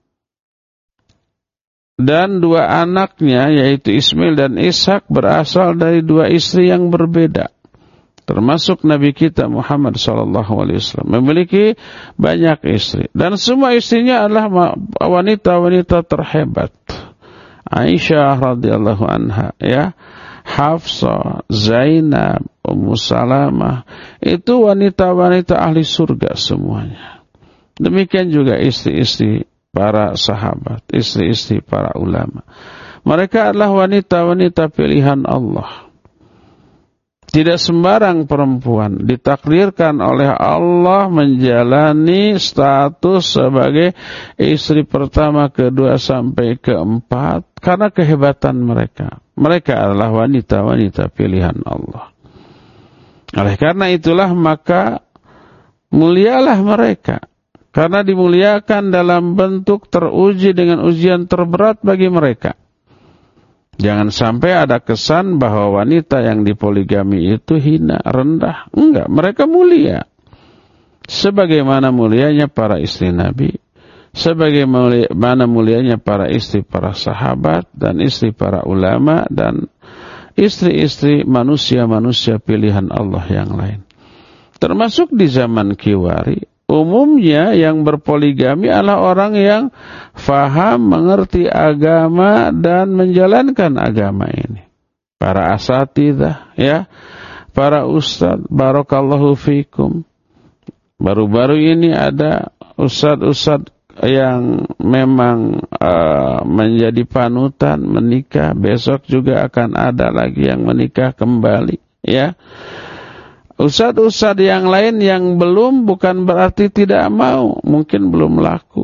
Dan 2 anaknya yaitu Ismail dan Ishak berasal dari 2 istri yang berbeda. Termasuk Nabi kita Muhammad SAW memiliki banyak istri. Dan semua istrinya adalah wanita-wanita terhebat. Aisyah radhiyallahu anha, ya, Hafsah, Zainab, Ummu Salamah, itu wanita-wanita ahli surga semuanya. Demikian juga istri-istri para sahabat, istri-istri para ulama. Mereka adalah wanita-wanita pilihan Allah. Tidak sembarang perempuan ditakdirkan oleh Allah menjalani status sebagai istri pertama, kedua, sampai keempat karena kehebatan mereka. Mereka adalah wanita-wanita pilihan Allah. Oleh karena itulah maka mulialah mereka. Karena dimuliakan dalam bentuk teruji dengan ujian terberat bagi mereka. Jangan sampai ada kesan bahwa wanita yang dipoligami itu hina, rendah. Enggak, mereka mulia. Sebagaimana mulianya para istri Nabi, sebagaimana mulianya para istri para sahabat dan istri para ulama dan istri-istri manusia-manusia pilihan Allah yang lain. Termasuk di zaman Kiwari, umumnya yang berpoligami adalah orang yang faham, mengerti agama dan menjalankan agama ini. Para asatidzah, ya, para ustadz, barakallahu fikum. Baru-baru ini ada ustadz-ustadz yang memang menjadi panutan menikah. Besok juga akan ada lagi yang menikah kembali, ya. Ustadz-ustadz yang lain yang belum bukan berarti tidak mau, mungkin belum laku.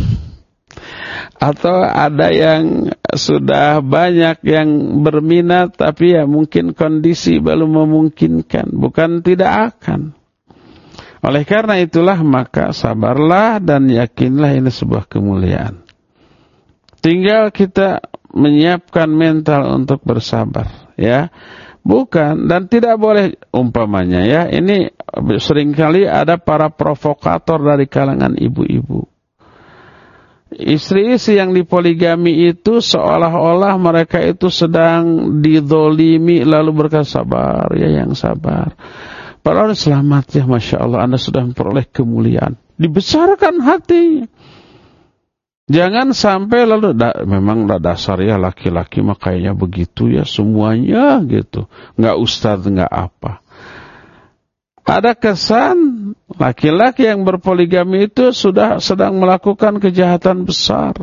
Atau ada yang sudah banyak yang berminat tapi ya mungkin kondisi belum memungkinkan, bukan tidak akan. Oleh karena itulah maka sabarlah dan yakinlah ini sebuah kemuliaan. Tinggal kita menyiapkan mental untuk bersabar, ya. Bukan, dan tidak boleh umpamanya, ya, ini seringkali ada para provokator dari kalangan ibu-ibu. Istri-istri yang dipoligami itu seolah-olah mereka itu sedang dizolimi lalu berkata sabar, ya yang sabar. Padahal selamat ya, Masya Allah, Anda sudah memperoleh kemuliaan. Dibesarkan hatinya. Jangan sampai lalu memang dasar ya laki-laki makanya begitu ya semuanya gitu. Enggak ustadz, enggak apa. Ada kesan laki-laki yang berpoligami itu sudah sedang melakukan kejahatan besar.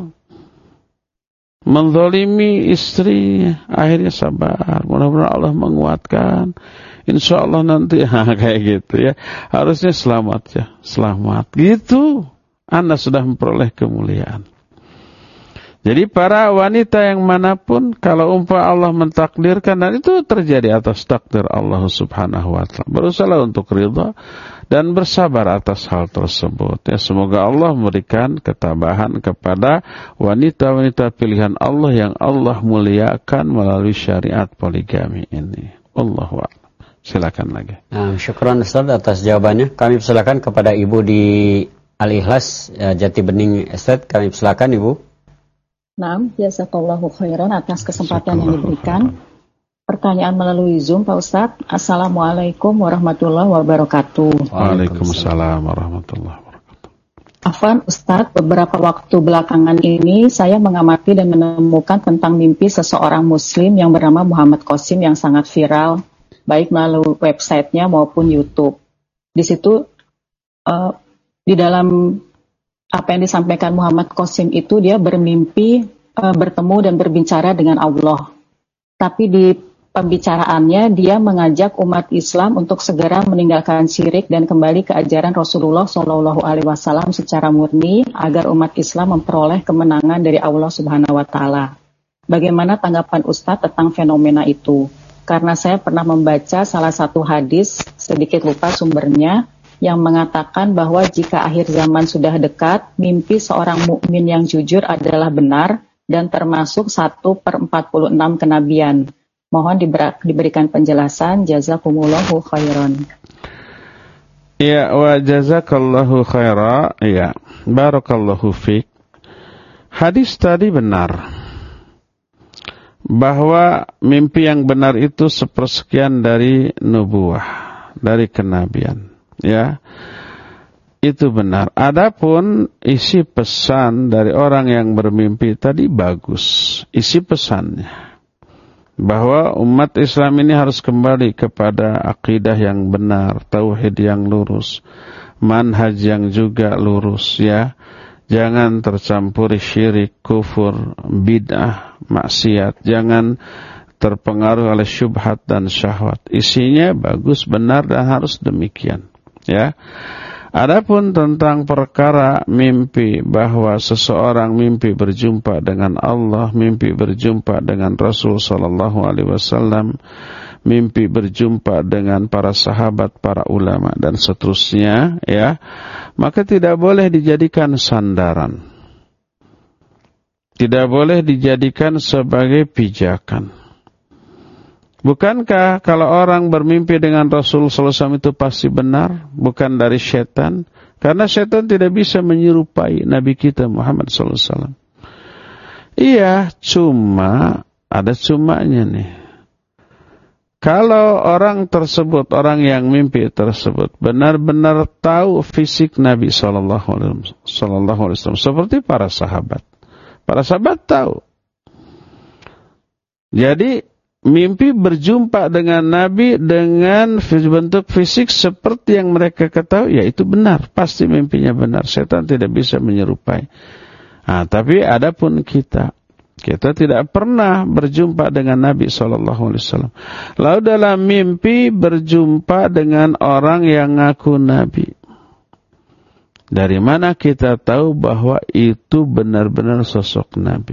Menzalimi istri, akhirnya sabar. Mudah-mudahan Allah menguatkan. Insya Allah nanti kayak gitu ya. Harusnya selamat ya, selamat gitu. Anda sudah memperoleh kemuliaan. Jadi para wanita yang manapun, kalau umpama Allah mentakdirkan, dan itu terjadi atas takdir Allah subhanahu wa ta'ala, berusaha untuk ridha dan bersabar atas hal tersebut. Ya, semoga Allah memberikan ketabahan kepada wanita-wanita pilihan Allah yang Allah muliakan melalui syariat poligami ini. Allahu a'lam. Silakan lagi. Syukran Ustaz atas jawabannya. Kami persilakan kepada Ibu di Al-Ikhlas Jati Bening Estate. Kami persilakan Ibu. Naam, jazakallahu khairan atas kesempatan yang diberikan. Pertanyaan melalui Zoom, Pak Ustadz. Assalamualaikum warahmatullahi wabarakatuh. Waalaikumsalam warahmatullahi wabarakatuh. Afwan Ustadz, beberapa waktu belakangan ini saya mengamati dan menemukan tentang mimpi seseorang Muslim yang bernama Muhammad Qasim yang sangat viral, baik melalui websitenya maupun YouTube. Di situ, di dalam apa yang disampaikan Muhammad Qasim itu dia bermimpi bertemu dan berbicara dengan Allah. Tapi di pembicaraannya dia mengajak umat Islam untuk segera meninggalkan syirik dan kembali ke ajaran Rasulullah SAW secara murni agar umat Islam memperoleh kemenangan dari Allah Subhanahu wa taala. Bagaimana tanggapan Ustadz tentang fenomena itu? Karena saya pernah membaca salah satu hadis, sedikit lupa sumbernya, yang mengatakan bahwa jika akhir zaman sudah dekat, mimpi seorang mukmin yang jujur adalah benar dan termasuk 1/46 kenabian. Mohon diberikan penjelasan. Jazakumullahu khairan. Ya, wa jazakallahu khaira. Ya, barakallahu fiik. Hadis tadi benar, bahwa mimpi yang benar itu 1/4 dari nubuwah, dari kenabian. Ya, itu benar. Adapun isi pesan dari orang yang bermimpi tadi bagus. Isi pesannya bahwa umat Islam ini harus kembali kepada akidah yang benar, tauhid yang lurus, manhaj yang juga lurus, ya. Jangan tercampuri syirik, kufur, bid'ah, maksiat. Jangan terpengaruh oleh syubhat dan syahwat. Isinya bagus, benar, dan harus demikian, ya. Adapun tentang perkara mimpi, bahwa seseorang mimpi berjumpa dengan Allah, mimpi berjumpa dengan Rasul sallallahu alaihi wasallam, mimpi berjumpa dengan para sahabat, para ulama dan seterusnya, ya, maka tidak boleh dijadikan sandaran. Tidak boleh dijadikan sebagai pijakan. Bukankah kalau orang bermimpi dengan Rasul sallallahu alaihi wasallam itu pasti benar, bukan dari setan? Karena setan tidak bisa menyerupai Nabi kita Muhammad sallallahu alaihi wasallam. Iya, cuma ada cumanya nih. Kalau orang tersebut, orang yang mimpi tersebut benar-benar tahu fisik Nabi sallallahu alaihi wasallam seperti para sahabat. Para sahabat tahu. Jadi mimpi berjumpa dengan Nabi dengan bentuk fisik seperti yang mereka ketahui, ya itu benar, pasti mimpinya benar. Setan tidak bisa menyerupai. Nah, tapi adapun kita tidak pernah berjumpa dengan Nabi SAW. Lalu dalam mimpi berjumpa dengan orang yang ngaku Nabi. Dari mana kita tahu bahwa itu benar-benar sosok Nabi?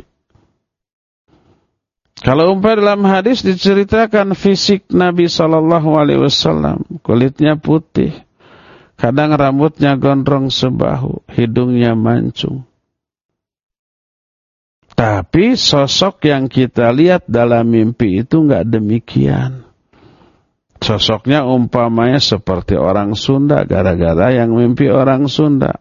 Kalau umpama dalam hadis diceritakan fisik Nabi SAW, kulitnya putih, kadang rambutnya gondrong sebahu, hidungnya mancung. Tapi sosok yang kita lihat dalam mimpi itu enggak demikian. Sosoknya umpamanya seperti orang Sunda, gara-gara yang mimpi orang Sunda.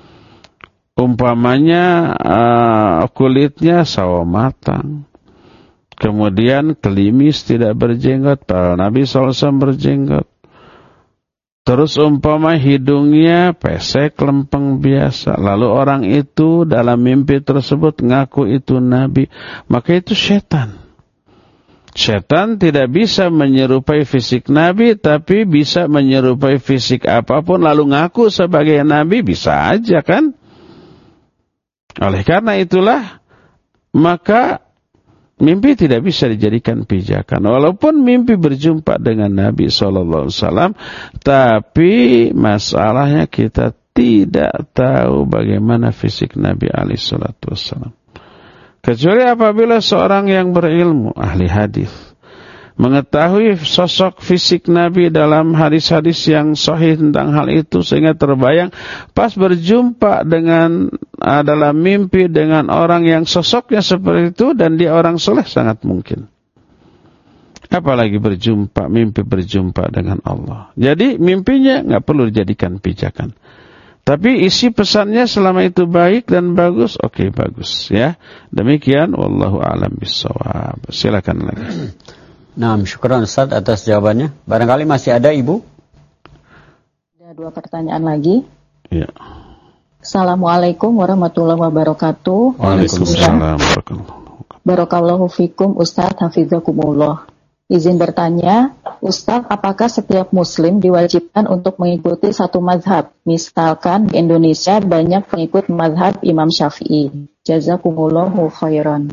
Umpamanya kulitnya sawo matang. Kemudian kelimis, tidak berjenggot, padahal Nabi SAW berjenggot. Terus umpama hidungnya pesek, lempeng biasa. Lalu orang itu dalam mimpi tersebut ngaku itu Nabi. Maka itu setan. Setan tidak bisa menyerupai fisik Nabi, tapi bisa menyerupai fisik apapun. Lalu ngaku sebagai Nabi, bisa aja kan? Oleh karena itulah, maka mimpi tidak bisa dijadikan pijakan. Walaupun mimpi berjumpa dengan Nabi SAW, tapi masalahnya kita tidak tahu bagaimana fisik Nabi SAW. Kecuali apabila seorang yang berilmu, ahli hadis, mengetahui sosok fisik Nabi dalam hadis-hadis yang sahih tentang hal itu, sehingga terbayang pas berjumpa dengan dalam mimpi dengan orang yang sosoknya seperti itu dan dia orang soleh, sangat mungkin. Apalagi mimpi berjumpa dengan Allah. Jadi mimpinya nggak perlu dijadikan pijakan. Tapi isi pesannya selama itu baik dan bagus, oke, bagus ya. Demikian, wallahu a'lam bishawab. Silakan lagi. Nah, syukran Ustaz atas jawabannya. Barangkali masih ada Ibu? Ada 2 pertanyaan lagi. Ya. Assalamualaikum warahmatullahi wabarakatuh. Waalaikumsalam warahmatullahi wabarakatuh. Barakallahu fikum Ustaz, hafizakumullah. Izin bertanya, Ustaz, apakah setiap muslim diwajibkan untuk mengikuti satu mazhab? Misalkan di Indonesia banyak pengikut mazhab Imam Syafi'i. Jazakumullahu khairan.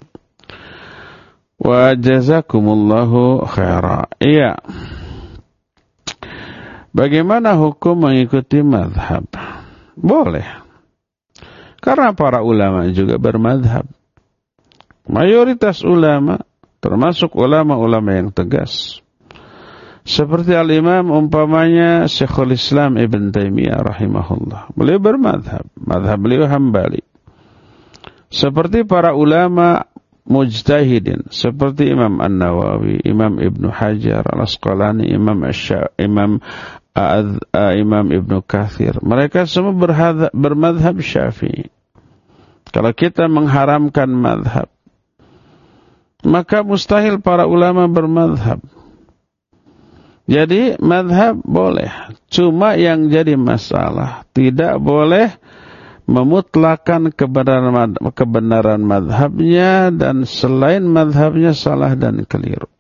Wa jazakumullahu khairan. Iya. Bagaimana hukum mengikuti mazhab? Boleh. Karena para ulama juga bermazhab. Mayoritas ulama, termasuk ulama-ulama yang tegas, Seperti al-imam umpamanya Syekhul Islam Ibn Taimiyah rahimahullah. Beliau bermadhab. Madhab beliau Hambali. Seperti para ulama mujtahidin. Seperti Imam An-Nawawi, Imam Ibn Hajar Al-Asqalani, Imam Ibn Kathir. Mereka semua bermadhab Syafi'i. Kalau kita mengharamkan madhab, maka mustahil para ulama bermadhab. Jadi madhab boleh, cuma yang jadi masalah tidak boleh memutlakan kebenaran madhabnya dan selain madhabnya salah dan keliru.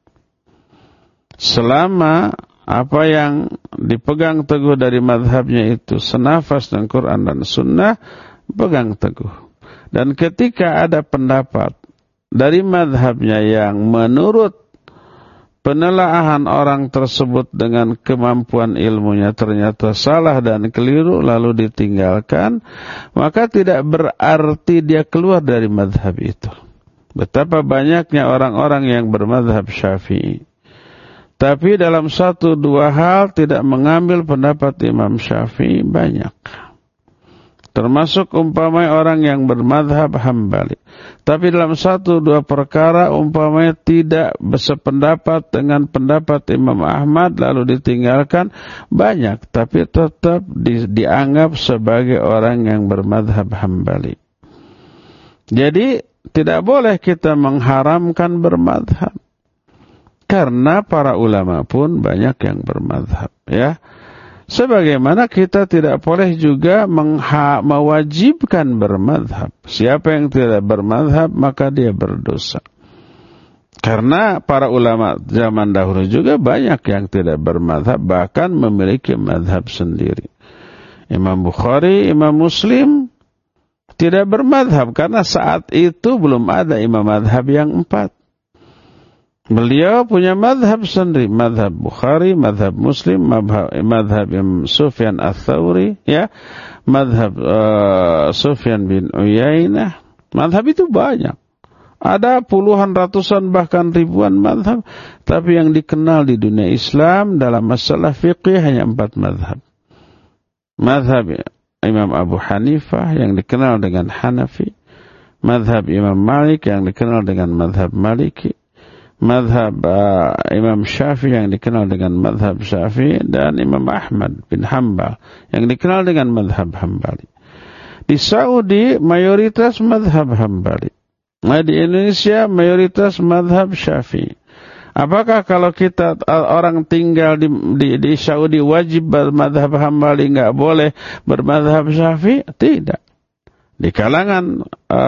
Selama apa yang dipegang teguh dari madhabnya itu senafas dengan Quran dan Sunnah, pegang teguh. Dan ketika ada pendapat dari madhabnya yang menurut penelaahan orang tersebut dengan kemampuan ilmunya ternyata salah dan keliru lalu ditinggalkan, maka tidak berarti dia keluar dari madhab itu. Betapa banyaknya orang-orang yang bermadhab Syafi'i, tapi dalam satu dua hal tidak mengambil pendapat Imam Syafi'i banyak. Termasuk umpamanya orang yang bermadhab Hambali, tapi dalam satu dua perkara umpamanya tidak bersependapat dengan pendapat Imam Ahmad lalu ditinggalkan banyak, tapi tetap dianggap sebagai orang yang bermadhab Hambali. Jadi tidak boleh kita mengharamkan bermadhab, karena para ulama pun banyak yang bermadhab, ya. Sebagaimana kita tidak boleh juga mewajibkan bermadhab. Siapa yang tidak bermadhab maka dia berdosa. Karena para ulama zaman dahulu juga banyak yang tidak bermadhab, bahkan memiliki madhab sendiri. Imam Bukhari, Imam Muslim tidak bermadhab karena saat itu belum ada imam madhab yang 4. Beliau punya madhab sendiri, madhab Bukhari, madhab Muslim, madhab Sufyan Ats-Tsauri, ya, madhab Sufyan bin Uyainah. Madhab itu banyak. Ada puluhan, ratusan, bahkan ribuan madhab. Tapi yang dikenal di dunia Islam dalam masalah fiqih hanya 4 madhab. Madhab Imam Abu Hanifah yang dikenal dengan Hanafi. Madhab Imam Malik yang dikenal dengan madhab Maliki. Madhab Imam Syafi'i yang dikenal dengan madhab Syafi'i, dan Imam Ahmad bin Hanbal yang dikenal dengan madhab Hambali. Di Saudi mayoritas madhab Hambali. Nah, di Indonesia mayoritas madhab Syafi'i. Apakah kalau kita orang tinggal di Saudi wajib bermadhab Hambali, nggak boleh bermadhab Syafi'i? Tidak. Di kalangan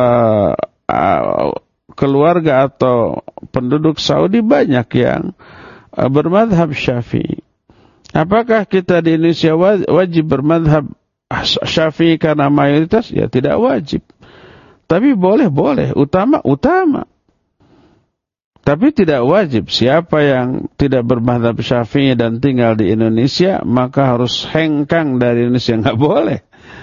keluarga atau penduduk Saudi banyak yang bermadhab Syafi'i. Apakah kita di Indonesia wajib bermadhab Syafi'i karena mayoritas? Ya tidak wajib. Tapi boleh, utama. Tapi tidak wajib. Siapa yang tidak bermadhab Syafi'i dan tinggal di Indonesia, maka harus hengkang dari Indonesia, nggak boleh.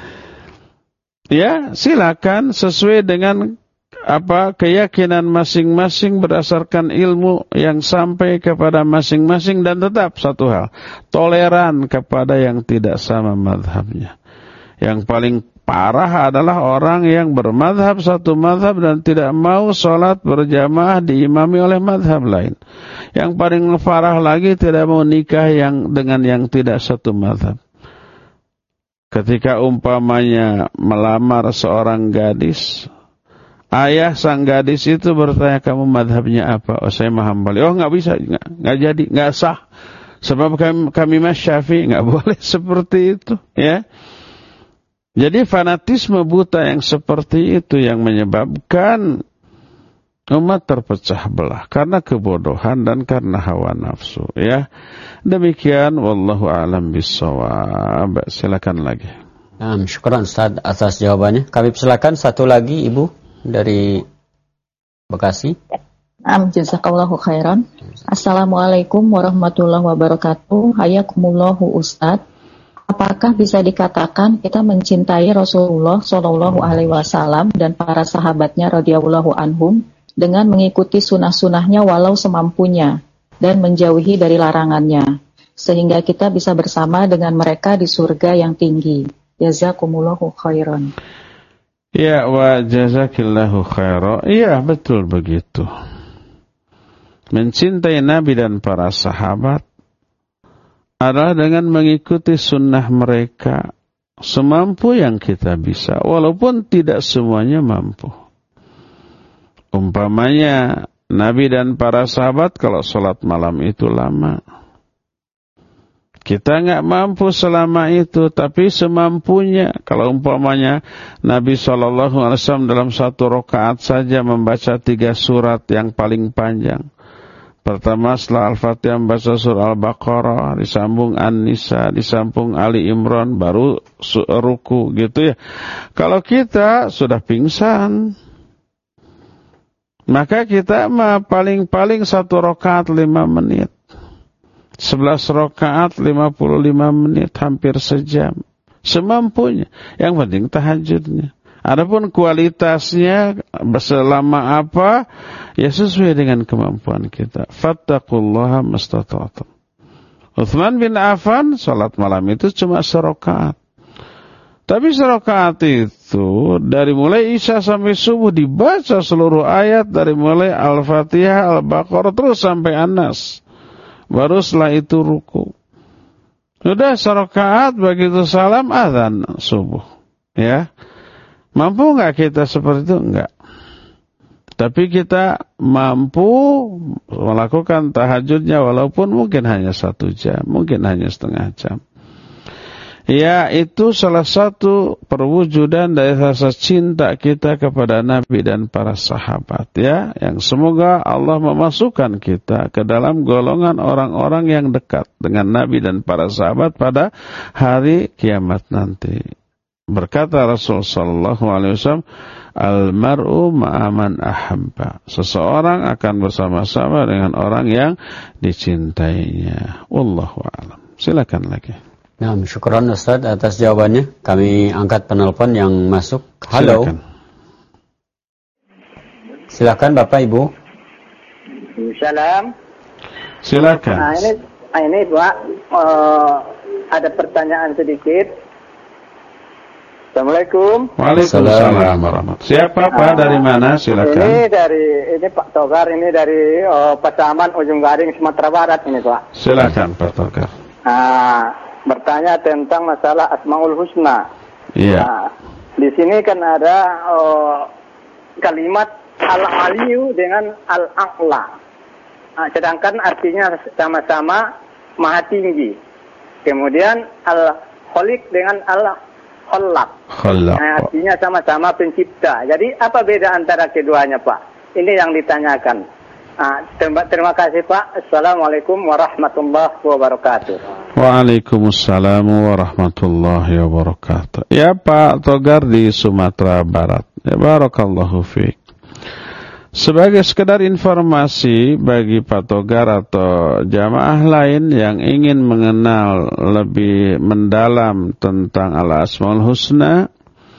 Ya, silakan sesuai dengan keyakinan masing-masing berdasarkan ilmu yang sampai kepada masing-masing, dan tetap satu hal, toleran kepada yang tidak sama madhabnya. Yang paling parah adalah orang yang bermadhab satu madhab dan tidak mau sholat berjamaah diimami oleh madhab lain. Yang paling parah lagi tidak mau nikah dengan yang tidak satu madhab. Ketika umpamanya melamar seorang gadis, ayah sang gadis itu bertanya, kamu madhabnya apa? Oh, saya Hambali. Oh, nggak bisa, nggak jadi, nggak sah. Sebab kami Mas Syafi'i, nggak boleh seperti itu, ya. Jadi fanatisme buta yang seperti itu yang menyebabkan umat terpecah belah karena kebodohan dan karena hawa nafsu, ya. Demikian, wallahu a'lam bissawab. Silakan lagi. Syukran Ustaz atas jawabannya. Kami silakan satu lagi Ibu dari Bekasi. Jazakallahu khairan. Assalamualaikum warahmatullahi wabarakatuh. Hayakumullahu Ustaz. Apakah bisa dikatakan kita mencintai Rasulullah Shallallahu Alaihi Wasallam dan para sahabatnya radhiyallahu anhum dengan mengikuti sunnah-sunnahnya walau semampunya dan menjauhi dari larangannya? sehingga kita bisa bersama dengan mereka di surga yang tinggi. Jazakumullahu khairan. Ya, wa jazakillahu khairan. Iya, betul begitu. Mencintai Nabi dan para sahabat adalah dengan mengikuti sunnah mereka semampu yang kita bisa, walaupun tidak semuanya mampu. Umpamanya Nabi dan para sahabat kalau sholat malam itu lama, kita nggak mampu selama itu, tapi semampunya. Kalau umpamanya Nabi SAW dalam satu rakaat saja membaca 3 surat yang paling panjang. Pertama setelah Al-Fatihah membaca surah Al-Baqarah, disambung An-Nisa, disambung Ali Imran, baru ruku gitu ya. Kalau kita sudah pingsan, maka kita paling-paling 1 rakaat 5 menit. 11 rakaat 55 menit, hampir sejam. Semampunya. Yang penting tahajudnya. Adapun kualitasnya selama apa, ya sesuai dengan kemampuan kita. Fattaqullaha mastata'tum. Utsman bin Affan salat malam itu cuma 1 rakaat. Tapi 1 rakaat itu dari mulai Isya sampai subuh dibaca seluruh ayat, dari mulai Al-Fatihah, Al-Baqarah terus sampai An-Nas. Baru setelah itu ruku. Sudah 1 rakaat, begitu salam azan subuh. Ya. Mampu enggak kita seperti itu? Enggak. Tapi kita mampu melakukan tahajudnya walaupun mungkin hanya 1 jam, mungkin hanya setengah jam. Ya, itu salah satu perwujudan dari rasa cinta kita kepada Nabi dan para sahabat, ya, yang semoga Allah memasukkan kita ke dalam golongan orang-orang yang dekat dengan Nabi dan para sahabat pada hari kiamat nanti. Berkata Rasul sallallahu alaihi wasallam, "Al-mar'u ma'aman ahabba." Seseorang akan bersama-sama dengan orang yang dicintainya. Wallahu a'lam. Silakan lagi. Nah, syukran Ustaz atas jawabannya. Kami angkat penelpon yang masuk. Halo. Silakan Bapak Ibu. Salam. Silakan. Nah, ini Pak, ada pertanyaan sedikit. Assalamualaikum. Waalaikumsalam warahmatullahi. Siapa Pak, dari mana? Silakan. Ini Pak Togar, ini dari Pasaman Ujung Garing Sumatera Barat ini Pak. Silakan Pak Togar. Bertanya tentang masalah Asmaul Husna. Iya. Di sini kan ada kalimat Al-Aliyu dengan Al-A'la. Sedangkan artinya sama-sama Maha Tinggi. Kemudian Al-Khaliq dengan Al-Khallaq. Artinya sama-sama pencipta. Jadi apa beda antara keduanya Pak? Ini yang ditanyakan. Terima kasih Pak. Assalamualaikum warahmatullahi wabarakatuh. Waalaikumsalam warahmatullahi wabarakatuh. Ya Pak Togar di Sumatera Barat. Ya, barakallahu fiik. Sebagai sekedar informasi bagi Pak Togar atau jamaah lain yang ingin mengenal lebih mendalam tentang Al-Asmaul Husna,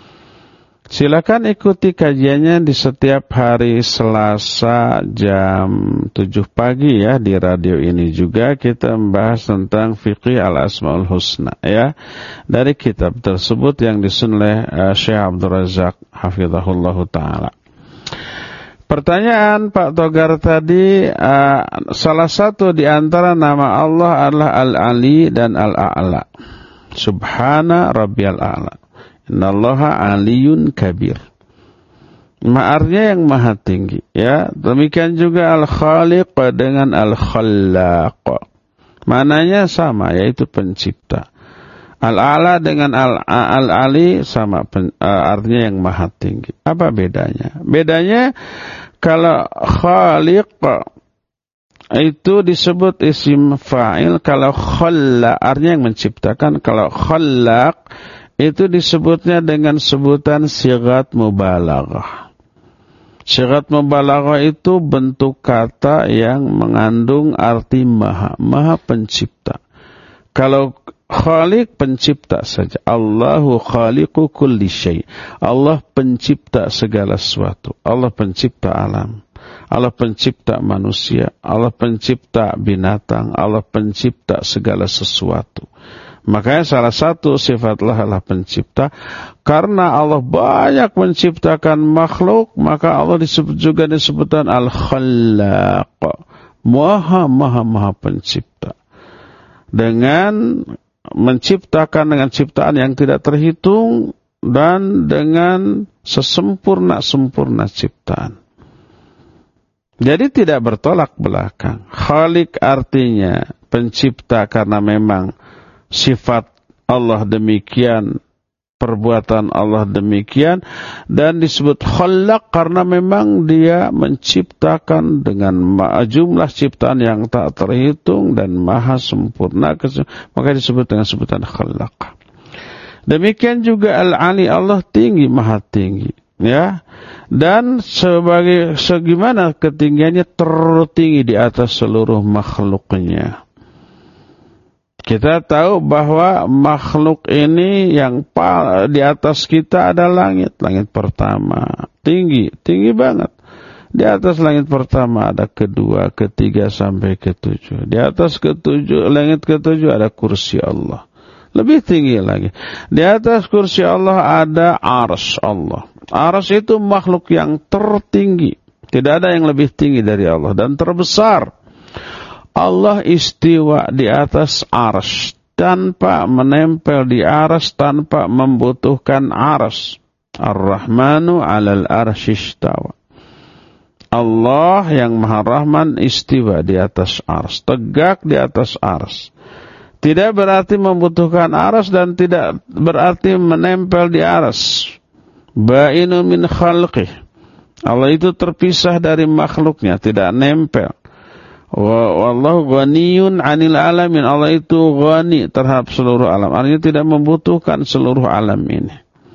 silakan ikuti kajiannya di setiap hari Selasa jam 7 pagi ya, di radio ini juga kita membahas tentang fikih Al-Asmaul Husna ya, dari kitab tersebut yang disusun oleh Syekh Abdul Razak hafizahullahu taala. Pertanyaan Pak Togar tadi, salah satu di antara nama Allah adalah Al-Ali dan Al-A'la. Subhana Rabbiyal A'la. Innallaha aliyun kabir. Artinya yang maha tinggi. Ya, demikian juga Al-Khaliq dengan Al-Khallaq. Mananya sama, yaitu pencipta. Al-A'la dengan Al-Ali sama, artinya yang maha tinggi. Apa bedanya? Bedanya kalau Khaliq itu disebut isim fa'il, kalau Khallaq artinya yang menciptakan, kalau Khallaq itu disebutnya dengan sebutan sighat mubalaghah. Sighat mubalaghah itu bentuk kata yang mengandung arti maha, maha pencipta. Kalau Khaliq pencipta saja. Allahu khaliqu kulli syai'. Allah pencipta segala sesuatu. Allah pencipta alam. Allah pencipta manusia, Allah pencipta binatang, Allah pencipta segala sesuatu. Makanya salah satu sifatlah Allah pencipta. Karena Allah banyak menciptakan makhluk, maka Allah juga disebutkan Al-Khallaq, Maha pencipta. Dengan menciptakan dengan ciptaan yang tidak terhitung dan dengan sesempurna-sempurna ciptaan. Jadi tidak bertolak belakang. Khaliq artinya pencipta karena memang sifat Allah demikian, perbuatan Allah demikian, dan disebut khallaq karena memang dia menciptakan dengan jumlah ciptaan yang tak terhitung dan maha sempurna, maka disebut dengan sebutan khallaq. Demikian juga Al-Ali, Allah tinggi, maha tinggi, ya. Dan segimana ketinggiannya, tertinggi di atas seluruh makhluknya. Kita tahu bahwa makhluk ini yang di atas kita ada langit. Langit pertama, tinggi banget. Di atas langit pertama ada kedua, ketiga sampai ketujuh. Di atas langit ketujuh ada kursi Allah. Lebih tinggi lagi. Di atas kursi Allah ada arsy Allah. Arsy itu makhluk yang tertinggi. Tidak ada yang lebih tinggi dari Allah dan terbesar. Allah istiwa di atas arsy tanpa menempel di arsy, tanpa membutuhkan arsy. Ar-Rahmanu 'alal arsy istawa. Allah yang Maha Rahman istiwa di atas arsy, tegak di atas arsy. Tidak berarti membutuhkan arsy dan tidak berarti menempel di arsy. Ba'inu min khalqih. Allah itu terpisah dari makhluknya, tidak nempel. Wallahu ghaniyun 'anil alamin. Allah itu ghani terhadap seluruh alam. Artinya tidak membutuhkan seluruh alam ini.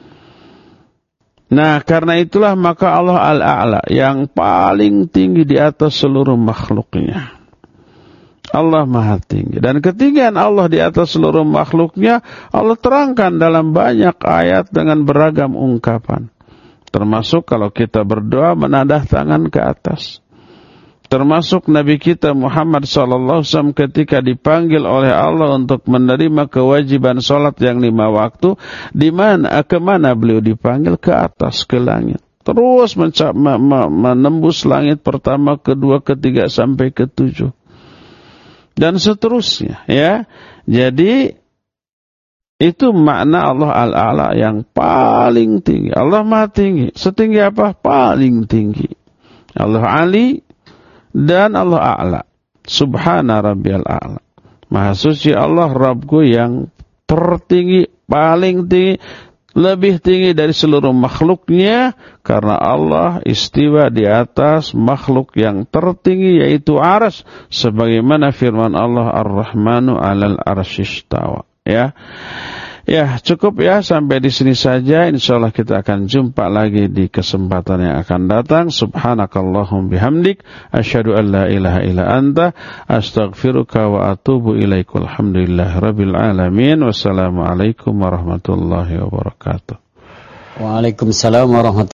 Nah, karena itulah maka Allah Al-A'la, yang paling tinggi di atas seluruh makhluknya. Allah maha tinggi. Dan ketinggian Allah di atas seluruh makhluknya Allah terangkan dalam banyak ayat dengan beragam ungkapan. Termasuk kalau kita berdoa menadah tangan ke atas. Termasuk Nabi kita Muhammad SAW ketika dipanggil oleh Allah untuk menerima kewajiban sholat yang 5 waktu, kemana beliau dipanggil? Ke atas, ke langit. Terus menembus langit pertama, kedua, ketiga sampai ketujuh, dan seterusnya. Ya, jadi itu makna Allah Al-A'la, yang paling tinggi. Allah maha tinggi. Setinggi apa? Paling tinggi. Allah Ali dan Allah A'la. Subhana Rabbiyal A'la. Maha suci Allah Rabbku yang tertinggi, paling tinggi, lebih tinggi dari seluruh makhluknya, karena Allah istiwa di atas makhluk yang tertinggi, yaitu arsy, sebagaimana firman Allah Ar-Rahmanu 'alal arsy istawa. Ya, cukup ya, sampai di sini saja. Insyaallah kita akan jumpa lagi di kesempatan yang akan datang. Subhanakallahum bihamdik, asyhadu an la ilaha illa anta, astaghfiruka wa atubu ilaik. Alhamdulillahirabbil alamin. Wassalamualaikum warahmatullahi wabarakatuh. Waalaikumsalam warahmatullahi wabarakatuh.